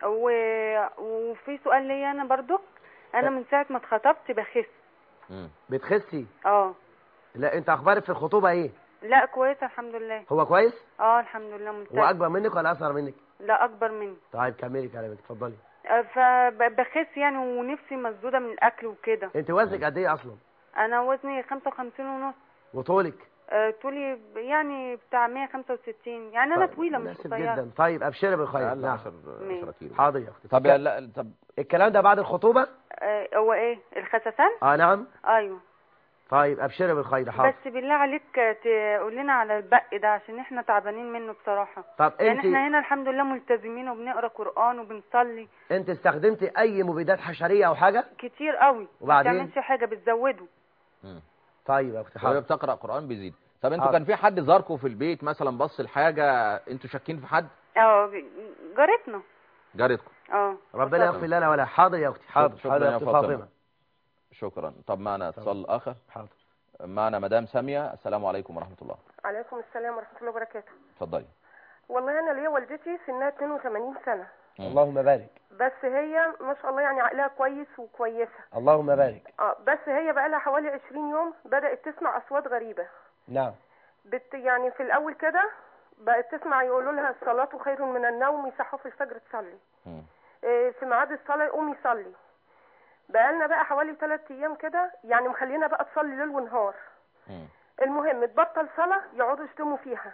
وفي سؤال ليا انا برضو، انا من ساعة ما اتخطبت بخس. بتخسي؟ لا انت اخبارك في الخطوبة ايه؟ لا كويسة الحمد لله. هو كويس؟ الحمد لله ممتاز. هو اكبر منك ولا اصغر منك؟ لا اكبر مني. طيب كملي كلامك اتفضلي. فبخس يعني ونفسي مسدودة من الاكل وكده. انت وزنك قد ايه اصلا؟ انا وزني 55 ونص. وطولك؟ طولي يعني بتاع 165 يعني. انا طويلة مش قصيرة جدا. طيب ابشري بالخير. نعم 10 كيلو. حاضر يا اختي. طب لا طب الكلام ده بعد الخطوبة؟ هو ايه الخسسان؟ نعم. ايوه. طيب ابشري بالخير. حاضر. بس بالله عليك تقول لنا على البق ده عشان احنا تعبانين منه بصراحة. طب يعني احنا هنا الحمد لله ملتزمين وبنقرا قرآن وبنصلي. انت استخدمتي اي مبيدات حشرية او حاجة؟ كتير قوي. وبعدين؟ ما بتعملش حاجة بتزوده. طيب يا اختي حاضر. وهي بتقرا قرآن بيزيد. طب انتوا كان في حد زاركم في البيت مثلا بص لحاجة انتوا شاكين في حد؟ جارتنا. جارتكم. ربنا يغفر لنا ولا. حاضر يا اختي. حاضر. شكرا يا فاطمة. شكرا. طب معنا اتصال اخر. حاضر. معنا مدام سامية. السلام عليكم ورحمة الله. عليكم السلام ورحمة الله وبركاته. اتفضلي. والله انا ليا والدتي سنها 82 سنة. اللهم بارك. بس هي ما شاء الله يعني عقلها كويس وكويسة. اللهم بارك. بس هي بقى لها حوالي 20 يوم بدأت تسمع اصوات غريبة. نعم. يعني في الاول كده بقت تسمع يقولوا لها الصلاة خير من النوم، يصحوا في الفجر تصلي. في ميعاد الصلاة يقوم يصلي. بقالنا بقى حوالي 3 ايام كده يعني مخلينا بقى تصلي ليل ونهار. المهم تبطل صلاة يقعدوا يشتموا فيها،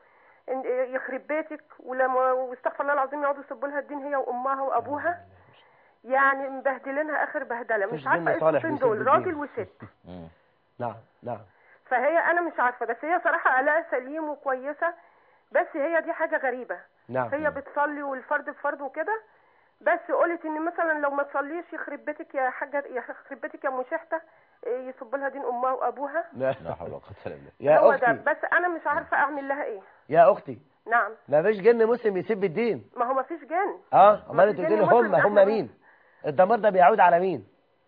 يخرب بيتك واستغفر الله العظيم، يقعدوا يسبوا لها الدين هي وامها وابوها. يعني مبهدلينها اخر بهدله. مش عارفه ايه الصوتين دول، راجل وست. نعم. فهي انا مش عارفه، بس هي صراحه عقلها سليم وكويسه، بس هي دي حاجه غريبه. نعم. هي بتصلي والفرد بفرد وكده، بس قلت ان مثلا لو ما تصليش يخرب بيتك يا حاجه، يخرب بيتك يا مشحته، يصب لها دين امها وابوها. لا حول ولا قوه الا بالله. يا اختي بس انا مش عارفه اعمل لها ايه. يا اختي. نعم. ما فيش جن مسلم يسب الدين. ما هو ما فيش جن. امال انت بتقولي هم مين؟ الدمار ده بيعود على مين؟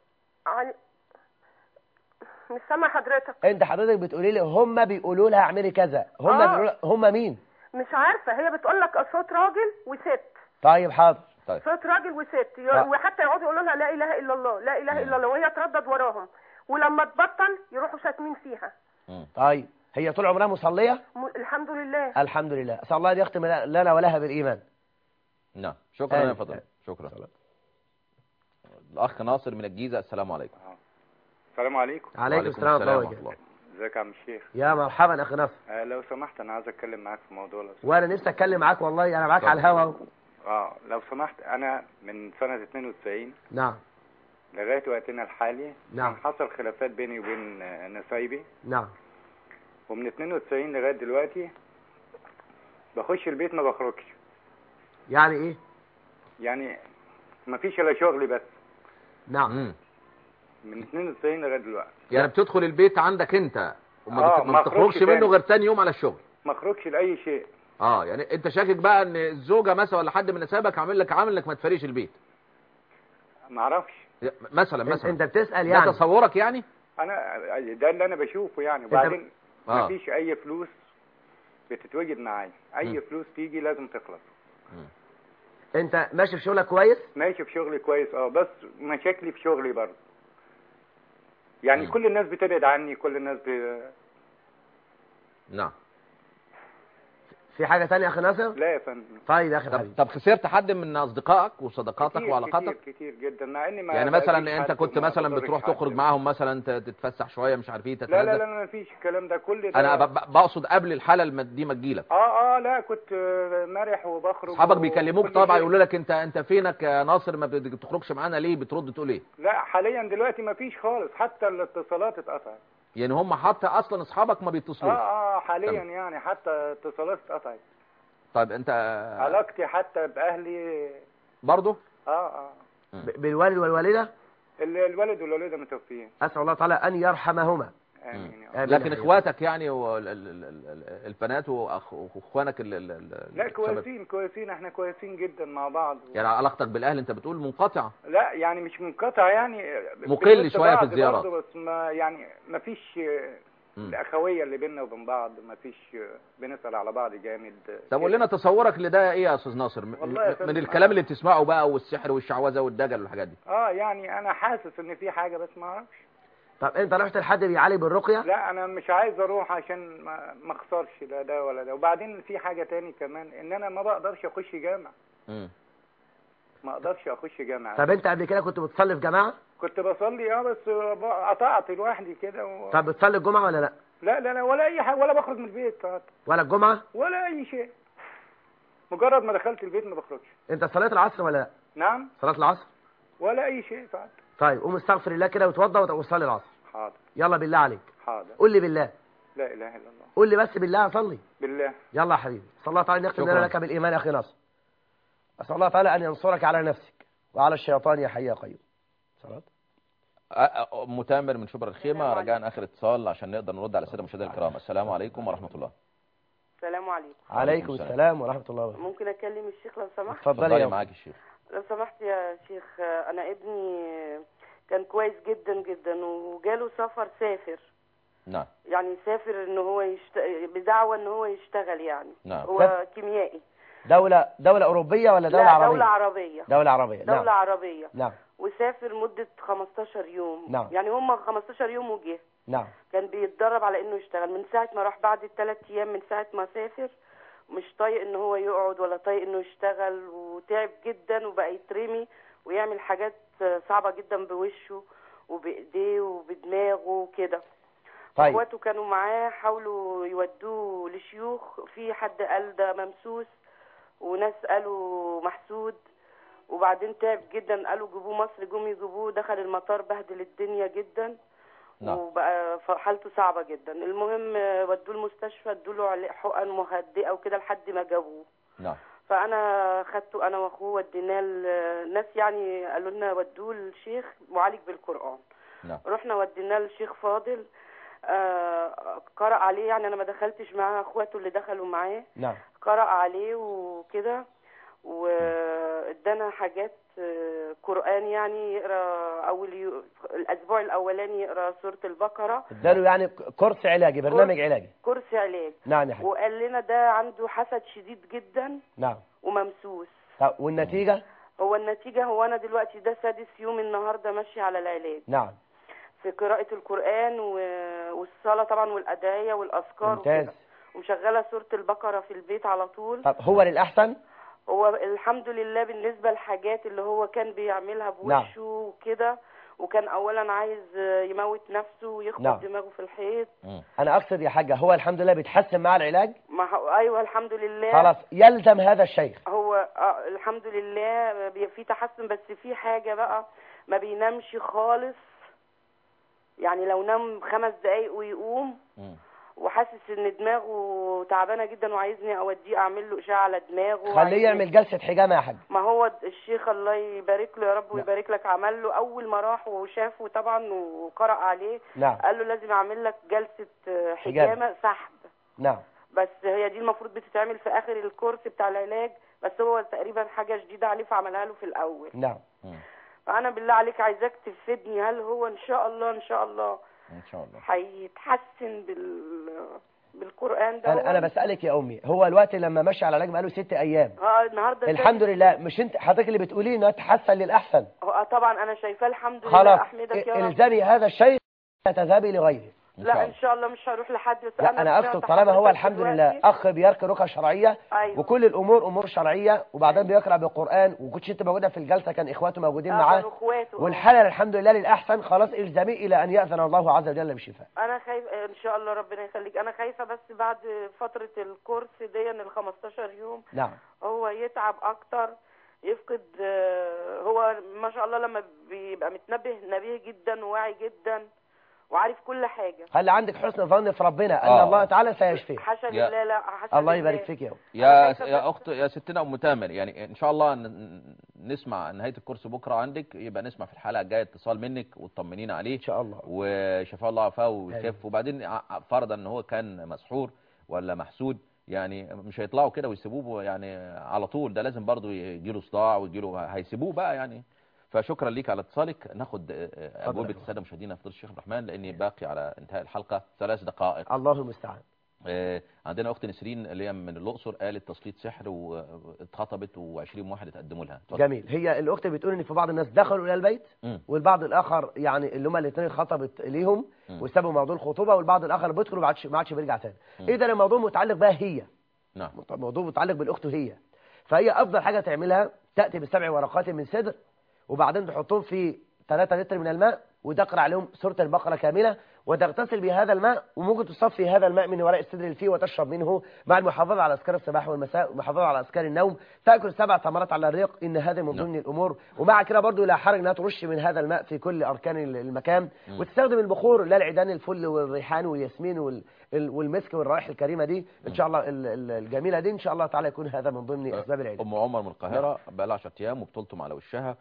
مش سامع حضرتك. انت حضرتك بتقولي لي هم بيقولوا لها اعملي كذا، هم مين؟ مش عارفه، هي بتقول لك صوت راجل وست. طيب حاضر. صوت راجل وست وحتى يقعدوا يقولوا لها لا اله الا الله لا اله الا الله، وهي تردد وراهم، ولما تبطل يروحوا شاتمين فيها. طيب هي طول عمرها مصليه؟ الحمد لله. الحمد لله. اسال الله ان يختم لنا ولها بالايمان. نعم. شكرا يا فضل. شكرا. الاخ ناصر من الجيزه. السلام عليكم. السلام عليكم. وعليكم السلام ورحمه الله. ازيك يا عم الشيخ؟ يا مرحبا اخي ناصر. لو سمحت انا عايز اتكلم معاك في موضوع وانا نفسي اتكلم معاك والله، انا معاك على الهوا. لو سمحت انا من سنه 92. نعم. لغايه وقتنا الحالي. نعم. حصل خلافات بيني وبين نسايبي. نعم. ومن 92 لغايه دلوقتي بخش البيت ما بخرجش. يعني ايه؟ يعني ما فيش الا شغلي بس. نعم. من 92 لغايه دلوقتي. يعني بتدخل البيت عندك انت وما ما بتخرجش منه غير تاني يوم على الشغل؟ ما اخرجش لاي شيء. يعني انت شاكك بقى ان الزوجه مثلا ولا حد من نسابك عامل لك انك ما تفاريش البيت؟ ما اعرفش. مثلا انت بتسال يعني؟ ده تصورك يعني؟ انا ده اللي انا بشوفه يعني. وبعدين ما فيش اي فلوس بتتوجد معايا. اي فلوس تيجي لازم تخلص. انت ماشي في شغلك كويس؟ ماشي في شغلي كويس بس مشاكلي في شغلي برضه. يعني كل الناس بتبعد عني. كل الناس نعم. في حاجة تانية يا أخي ناصر؟ لا يا فندم. طيب يا أخي الحبيب. طب خسرت حد من أصدقائك وصداقاتك وعلاقاتك؟ كتير جدا. مع إني ما يعني مثلا أنت كنت مثلا بتروح تخرج معاهم مثلا تتفسح شوية مش عارف ايه تتغدى؟ لا ما فيش الكلام ده. كل ده أنا بقصد قبل الحالة دي ما تجيلك. لا كنت مرح وبخرج. أصحابك بيكلموك طبعا يقولوا لك أنت فينك يا ناصر ما بتخرجش معانا ليه؟ بترد تقول إيه؟ لا حاليا دلوقتي ما فيش خالص. حتى الاتصالات اتقطعت. يعني هم حتى أصلا أصحابك ما بيتصلوش؟ حاليا يعني حتى اتصالات اتقطعت. طيب انت علاقتي حتى باهلي برضه؟ بالوالد والوالده؟ الوالد والوالده متوفيين. اسال الله تعالى ان يرحمهما. امين. لكن اخواتك يعني البنات واخوانك لا كويسين. احنا كويسين جدا مع بعض. يعني علاقتك بالاهل انت بتقول منقطعه؟ لا يعني مش منقطعه. يعني مقل شويه في الزيارات. بس ما فيش الاخويه اللي بيننا وبين بعض. ما فيش بنسال على بعض جامد. طب قول لنا تصورك لده ايه يا استاذ ناصر من الكلام اللي بتسمعه بقى والسحر والشعوذه والدجل والحاجات دي؟ يعني انا حاسس ان في حاجه بس ما اعرفش. طب انت رحت لحد بيعالج بالرقيه؟ لا انا مش عايز اروح عشان ما اخسرش لا ده ولا ده. وبعدين في حاجه تاني كمان ان انا ما بقدرش اخش جامع. ما اقدرش اخش جامع. طب انت قبل كده كنت بتصلي في جماعه؟ كنت بصلي بس قطعت لوحدي كده طب بتصلي الجمعه ولا لا؟ لا ولا اي حاجه. ولا بخرج من البيت ولا الجمعه ولا اي شيء. مجرد ما دخلت البيت ما بخرجش. انت صليت العصر ولا لا؟ نعم. صلاه العصر ولا اي شيء فعلا. طيب قوم استغفر الله كده وتوضى وصلي العصر. حاضر. يلا بالله عليك. حاضر. قول لي بالله. لا اله الا الله. قول لي بس بالله اصلي. بالله. يلا يا حبيبي. صلى الله تعالى نختم لنا لك بالايمان يا اخي ناصر. اسال الله تعالى ان ينصرك على نفسك وعلى الشيطان يا حي يا قيوم. صلاه متامر من شبرا الخيمه. رجعنا اخر اتصال عشان نقدر نرد على الساده المشاهدين الكرام. السلام عليكم ورحمه الله. السلام عليكم. عليكم السلام ورحمه الله وبركاته. ممكن اكلم الشيخ لو سمحت؟ اتفضلي معاك الشيخ. لو سمحت يا شيخ انا ابني كان كويس جدا جدا وجاله سافر. نعم. يعني سافر ان هو بدعوه ان هو يشتغل يعني. نعم. هو كيميائي. دولة أوروبية ولا دولة عربية؟ دولة عربية. دولة عربية. دولة عربية. نعم. وسافر مدة 15 يوم. نعم. يعني هم 15 يوم وجه. نعم. كان بيتدرب على انه يشتغل من ساعة ما راح. بعد ال3 ايام من ساعة ما سافر مش طايق ان هو يقعد ولا طايق انه يشتغل وتعب جدا وبقى يترمي ويعمل حاجات صعبة جدا بوشه وبايديه وبدماغه وكده. طيب. اخواته كانوا معاه حاولوا يودوه لشيوخ. في حد قال ده ممسوس وناس قالوا محسود. وبعدين تعب جدا قالوا جيبوه مصر. جم يجيبوه دخل المطار بهدل الدنيا جدا. نعم. وبقى حالته صعبة جدا. المهم ودوه المستشفى ادوله حقن مهدئة وكده لحد ما جابوه. نعم. فانا خدته انا واخوه وديناه الناس يعني قالوا لنا ودوه للشيخ معالج بالقرآن. نعم. رحنا وديناه للشيخ فاضل. قرأ عليه. يعني انا ما دخلتش معاه اخواته اللي دخلوا معاه. نعم. قرأ عليه وكده وادانا حاجات قرآن يعني يقرأ الاسبوع الاولاني يقرأ سورة البقرة. اداله يعني كورس علاجي برنامج علاجي. كورس علاج. نعم يا حبيبي. وقال لنا ده عنده حسد شديد جدا. نعم. وممسوس. والنتيجة؟ هو انا دلوقتي ده 6 يوم النهارده ماشي على العلاج. نعم. في قراءة القرآن والصلاة طبعا والأدعية والأذكار. ممتاز. ومشغلة سورة البقرة في البيت على طول. طب هو للأحسن؟ هو الحمد لله بالنسبة للحاجات اللي هو كان بيعملها بوشه وكده. وكان أولا عايز يموت نفسه ويخبط دماغه في الحيط. أنا أقصد يا حاجة هو الحمد لله بيتحسن مع العلاج؟ أيوه الحمد لله. خلاص يلزم هذا الشيخ. هو الحمد لله في تحسن. بس في حاجة بقى ما بينامش خالص، يعني لو نام 5 دقايق ويقوم، وحاسس ان دماغه تعبانه جدا وعايزني اوديه اعمل له اشعه على دماغه. خليه يعمل جلسه حجامه يا حاج. ما هو الشيخ الله يبارك له يا رب ويبارك لك عمل له اول ما راح وشافه طبعا وقرأ عليه. نعم. قال له لازم اعمل لك جلسه حجامه سحب. نعم. بس هي دي المفروض بتتعمل في اخر الكورس بتاع العلاج، بس هو تقريبا حاجه جديده عليه فعملها له في الاول. نعم. فانا بالله عليك عايزاك تفيدني، هل هو ان شاء الله ان شاء الله هيتحسن بالقرآن ده؟ انا بسألك يا امي، هو الوقت لما مشي على العلاج بقاله 6 ايام النهارده الحمد لله، مش انت حضرتك اللي بتقولي انه تحسن للاحسن؟ طبعا انا شايفاه الحمد لله. خلاص احمدك يا رب. الزمي هذا الشيء تذهبي لغيره. لا ان شاء الله مش هروح لحد، بس لا انا اقصد طالما هو الحمد لله اخ بيرقي رقى شرعيه. أيوة. وكل الامور امور شرعيه، وبعدين بيقرا بالقران، وكنتش انت موجوده في الجلسه كان اخواته موجودين معاه والحاله الحمد لله للاحسن. خلاص الزمي الى ان ياذن الله عز وجل بشفاء. انا خايفه ان شاء الله ربنا يخليك، انا خايفه بس بعد فتره الكورس دي ال 15 يوم نعم هو يتعب اكتر، يفقد. هو ما شاء الله لما بيبقى متنبه نبيه جدا وواعي جدا وعارف كل حاجه. هل عندك حسن ظن في ربنا ان الله تعالى سيشفيه؟ حاشا لله. لا حاشا الله يبارك فيك يا اخت يا ستنا ام تامر، يعني ان شاء الله نسمع نهايه الكورس بكره عندك، يبقى نسمع في الحلقه الجايه اتصال منك وتطمنينا عليه ان شاء الله، وشفاء الله عافاه ويخف. وبعدين فرضا ان هو كان مسحور ولا محسود، يعني مش هيطلعوا كده ويسيبوه يعني على طول، ده لازم برضه يجي له صداع ويجي له، هيسيبوه بقى يعني. فشكرا ليك على اتصالك. ناخد اجوبه الساده مشاهدينا فضيله الشيخ عبد الرحمن، لاني باقي على انتهاء الحلقه 3 دقائق. الله المستعان. عندنا اخت نسرين اللي هي من الاقصر، قالت تسليط سحر واتخطبت و20 واحد اتقدموا لها. جميل. هي الاخت بتقول ان في بعض الناس دخلوا الى البيت والبعض الاخر يعني اللي هم الاثنين اتخطبت ليهم وسابوا موضوع الخطوبه، والبعض الاخر بيدخل وما عادش بيرجع ثاني. اذا الموضوع متعلق بها هي. نعم. الموضوع متعلق بالاخت هي. فهي افضل حاجه تعملها تاتي ب7 ورقات من سدر، وبعدين تحطهم في 3 لتر من الماء وتقرأ عليهم سورة البقرة كاملة وتغتسل بهذا الماء، وممكن تصفي هذا الماء من وراء السدر اللي فيه وتشرب منه مع المحافظة على أذكار الصباح والمساء والمحافظة على أذكار النوم. تأكل 7 تمرات على الريق، إن هذا من ضمن الأمور. ومع كده برضو لا حرج أنها ترش من هذا الماء في كل أركان المكان، وتستخدم البخور لا العيدان الفل والريحان والياسمين والمسك والروائح الكريمة دي إن شاء الله الجميلة دي إن شاء الله تعالى يكون هذا من ضمن أسباب العلاج. أم عمر من القاهرة بقى لها 10 أيام وبتلطم على وشها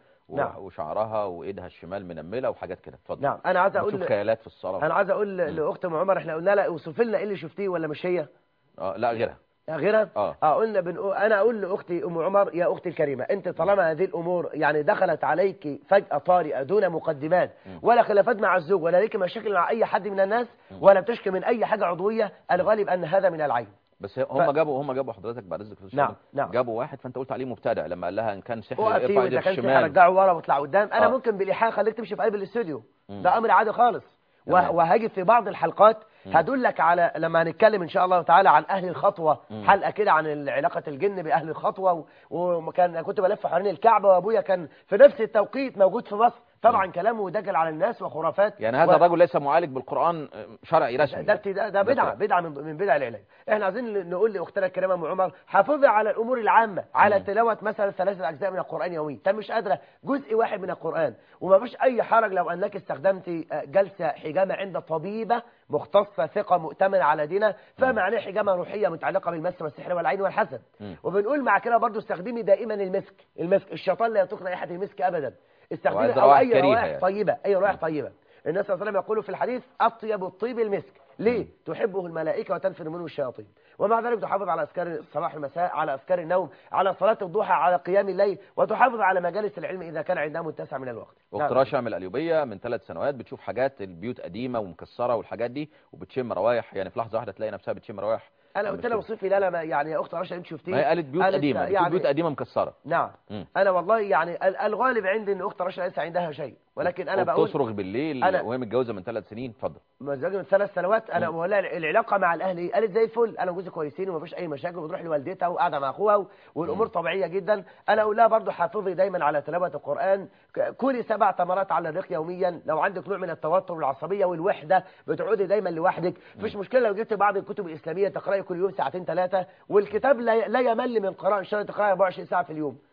وشعرها وايدها الشمال منمله وحاجات كده. اتفضل. نعم انا عايز اقول خيالات في الصلاه. انا عايز اقول لاخت ام عمر، احنا قلنا لها اوصف لنا ايه اللي شفتيه ولا مش هي؟ لا غيرها. غيرها؟ قلنا انا اقول لاختي ام عمر يا اختي الكريمه، انت طالما هذه الامور يعني دخلت عليك فجاه طارئه دون مقدمات ولا خلافات مع الزوج ولا ليك مشاكل مع اي حد من الناس ولا بتشكي من اي حاجه عضويه، الغالب ان هذا من العين. بس هم جابوا حضرتك بعد اذنك. نعم. جابوا واحد فانت قلت عليه مبتدع لما قال لها ان كان سحر ارفع ايدك الشمال رجعه ورا واطلع قدام. انا ممكن بالايحاء خليك تمشي في قلب الاستوديو، ده امر عادي خالص. وهاجي في بعض الحلقات هدلك على لما هنتكلم ان شاء الله تعالى عن اهل الخطوه، حلقه كده عن علاقه الجن باهل الخطوه. وكان كنت بلف حوالين الكعبه وابويا كان في نفس التوقيت موجود في مصر. طبعا كلامه دجل على الناس وخرافات. يعني هذا الرجل ليس معالج بالقرآن شرعي رسمي. ده بدعة من بدع العلاج. احنا عايزين نقول لاختنا الكريمه ام عمر حافظي على الامور العامه، على تلاوه مثلا 3 أجزاء من القرآن يوميا. انت مش قادره جزء واحد من القرآن، وما فيش اي حرج لو انك استخدمتي جلسه حجامه عند طبيبه مختصه ثقه مؤتمنه على دينها، فمعناه حجامه روحيه متعلقه بالمس والسحر والعين والحسد. وبنقول مع كده برضو استخدمي دائما المسك. الشيطان لا يطيق رائحه المسك ابدا. استخدمي او اي روائح طيبه، اي روائح طيبه. النبي صلى الله عليه وسلم يقول في الحديث اطيب الطيب المسك. ليه؟ تحبه الملائكه وتنفر منه الشياطين. ومع ذلك تحافظ على اذكار الصباح والمساء، على اذكار النوم، على صلاه الضحى، على قيام الليل، وتحافظ على مجالس العلم اذا كان عندها متسع من الوقت. اخت رشا من القليوبيه من 3 سنوات بتشوف حاجات البيوت قديمه ومكسره والحاجات دي وبتشم روايح، يعني في لحظه واحده تلاقي نفسها بتشم روايح. انا قلت لها وصفي لا يعني يا اخت رشا انت شفتيه؟ هي قالت بيوت قديمه، يعني بيوت قديمه مكسره. نعم. انا والله يعني الغالب عندي ان اخت رشا ليس عندها شيء، ولكن انا بقول بتصرخ بالليل وهي متجوزه من 3 سنين. اتفضل. متجوزه من 3 سنوات. انا ولا العلاقه مع الاهل قالت زي الفل، انا وجوزي كويسين وما فيش اي مشاكل، وبتروح لوالدتها وقاعده مع اخوها والامور طبيعيه جدا. انا اقول لها برضه حافظي دايما على تلاوه القران، كلي 7 تمرات على الريق يوميا. لو عندك نوع من التوتر والعصبيه والوحده بتقعدي دايما لوحدك، مفيش مشكله لو جبت بعض الكتب الاسلاميه تقراي كل يوم 2 3 ساعات، والكتاب لا يمل من قراءه ان شاء الله تقراي 24 ساعه في اليوم.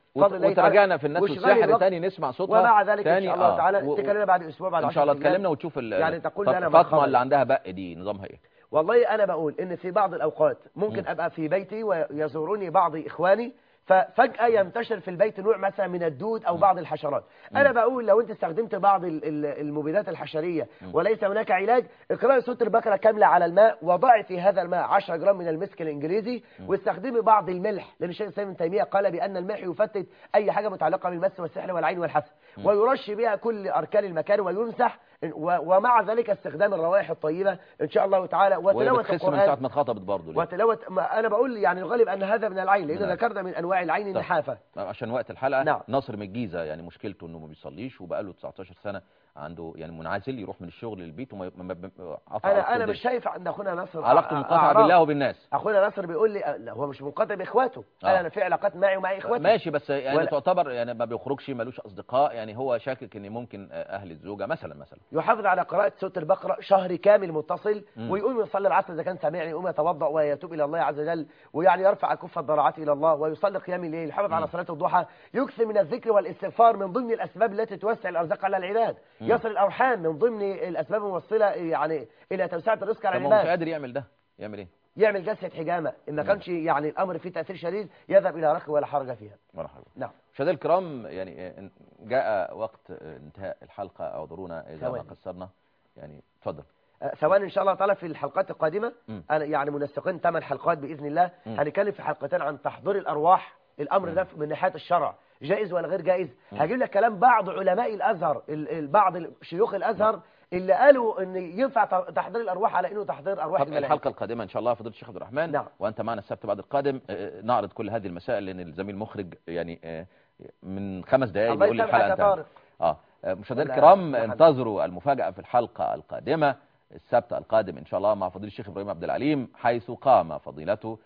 وترجعنا في الناس والسحر تاني نسمع صوتها ومع ذلك ان شاء الله تعالى تكلمنا بعد اسبوع بعد 10 ان شاء الله تكلمنا وتشوف يعني تقول لنا فاطمه اللي عندها بق دي نظامها ايه. والله انا بقول ان في بعض الاوقات ممكن ابقى في بيتي ويزوروني بعض اخواني ففجأة ينتشر في البيت نوع مثلا من الدود أو بعض الحشرات. أنا بقول لو أنت استخدمت بعض المبيدات الحشرية وليس هناك علاج، اقرأي سورة البقرة كاملة على الماء وضعي في هذا الماء 10 جرام من المسك الإنجليزي واستخدمي بعض الملح، لأن الشيخ الإسلام ابن تيمية قال بأن الملح يفتت أي حاجة متعلقة بالمس والسحر والعين والحسد، ويرش بها كل أركان المكان ويمسح، ومع ذلك استخدام الروائح الطيبة إن شاء الله تعالى وتلاوة القرآن. من ساعة ما اتخطبت برضه وتلاوة أنا بقول يعني الغالب أن هذا من العين، لأن ذكرنا من أنواع العين النحافة. عشان وقت الحلقة ناصر من الجيزة يعني مشكلته إنه ما بيصليش وبقاله 19 سنة عنده يعني منعزل، يروح من الشغل للبيت انا مش شايف ان اخونا ناصر علاقته منقطعه بالله وبالناس. اخونا ناصر بيقول لي لا هو مش منقطع باخواته، انا في علاقات معي ومع اخواتي ماشي، بس يعني تعتبر يعني ما بيخرجش مالوش اصدقاء، يعني هو شاكك ان ممكن اهل الزوجه مثلا يحافظ على قراءه سوره البقره شهر كامل متصل ويقوم يصلي العصر اذا كان سامعني، يقوم يتوضا ويتوب الى الله عز وجل، ويعني يرفع كف الضراعات الى الله ويصلي قيام الليل، يحافظ على صلاه الضحى، يكثر من الذكر والاستغفار من ضمن الاسباب التي توسع الارزاق على العباد، يصل الارحام من ضمن الاسباب الموصله يعني الى توسعه الرزق على العباد. مش قادر يعمل ده، يعمل ايه؟ يعمل جلسه حجامه، ان ما كانش يعني الامر فيه تاثير شديد يذهب الى رخو ولا حرج فيها. ولا حرج. نعم. مشاهدينا الكرام، يعني جاء وقت انتهاء الحلقه، اعذرونا اذا ما قصرنا، يعني اتفضل. ثواني ان شاء الله تعالى في الحلقات القادمه انا يعني منسقين 8 حلقات باذن الله، هنتكلم في حلقتين عن تحضير الارواح، الامر ده من ناحيه الشرع جائز ولا غير جائز. هجيب لك كلام بعض علماء الازهر، بعض شيوخ الازهر اللي قالوا ان ينفع تحضير الارواح على انه تحضير ارواح الملائكه. الحلقه القادمه ان شاء الله فضيله الشيخ عبد الرحمن. نعم. وانت معنا السبت بعد القادم نعرض كل هذه المسائل، لان الزميل المخرج يعني من 5 دقائق بيقول لي الحلقه انتهت. مشاهدينا الكرام انتظروا المفاجاه في الحلقه القادمه السبت القادم ان شاء الله مع فضيله الشيخ ابراهيم عبد العليم، حيث قام فضيلته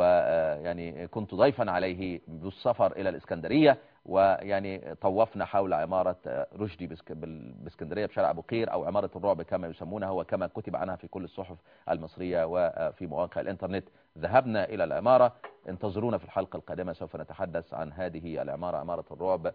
ويعني كنت ضيفا عليه بالسفر إلى الإسكندرية، ويعني طوفنا حول عمارة رشدي باسكندرية بشارع أبو قير، أو عمارة الرعب كما يسمونها وكما كتب عنها في كل الصحف المصرية وفي مواقع الإنترنت. ذهبنا إلى العمارة، انتظرونا في الحلقة القادمة، سوف نتحدث عن هذه العمارة، عمارة الرعب،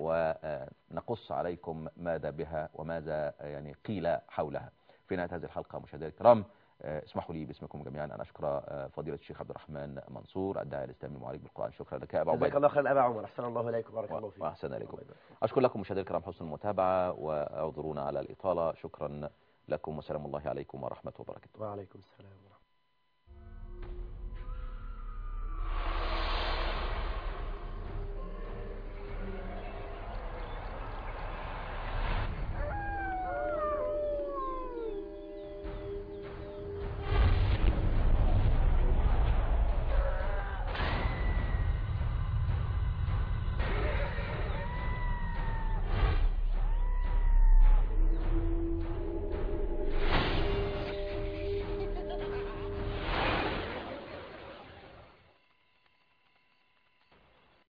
ونقص عليكم ماذا بها وماذا يعني قيل حولها. في نهاية هذه الحلقة مشاهدينا الكرام اسمحوا لي باسمكم جميعا أن أشكر فضيلة الشيخ عبد الرحمن منصور الداعية الإسلامي المعالج بالقرآن. شكرا لك يا أبا عبيد. جزاك الله خير أبا عمر، أحسن الله إليك وبارك الله فيك. وأحسن إليكم. أشكر لكم مشاهدينا الكرام حسن المتابعة، واعذرونا على الإطالة. شكرا لكم وسلام الله عليكم ورحمة وبركاته. وعليكم السلام ورحمة الله.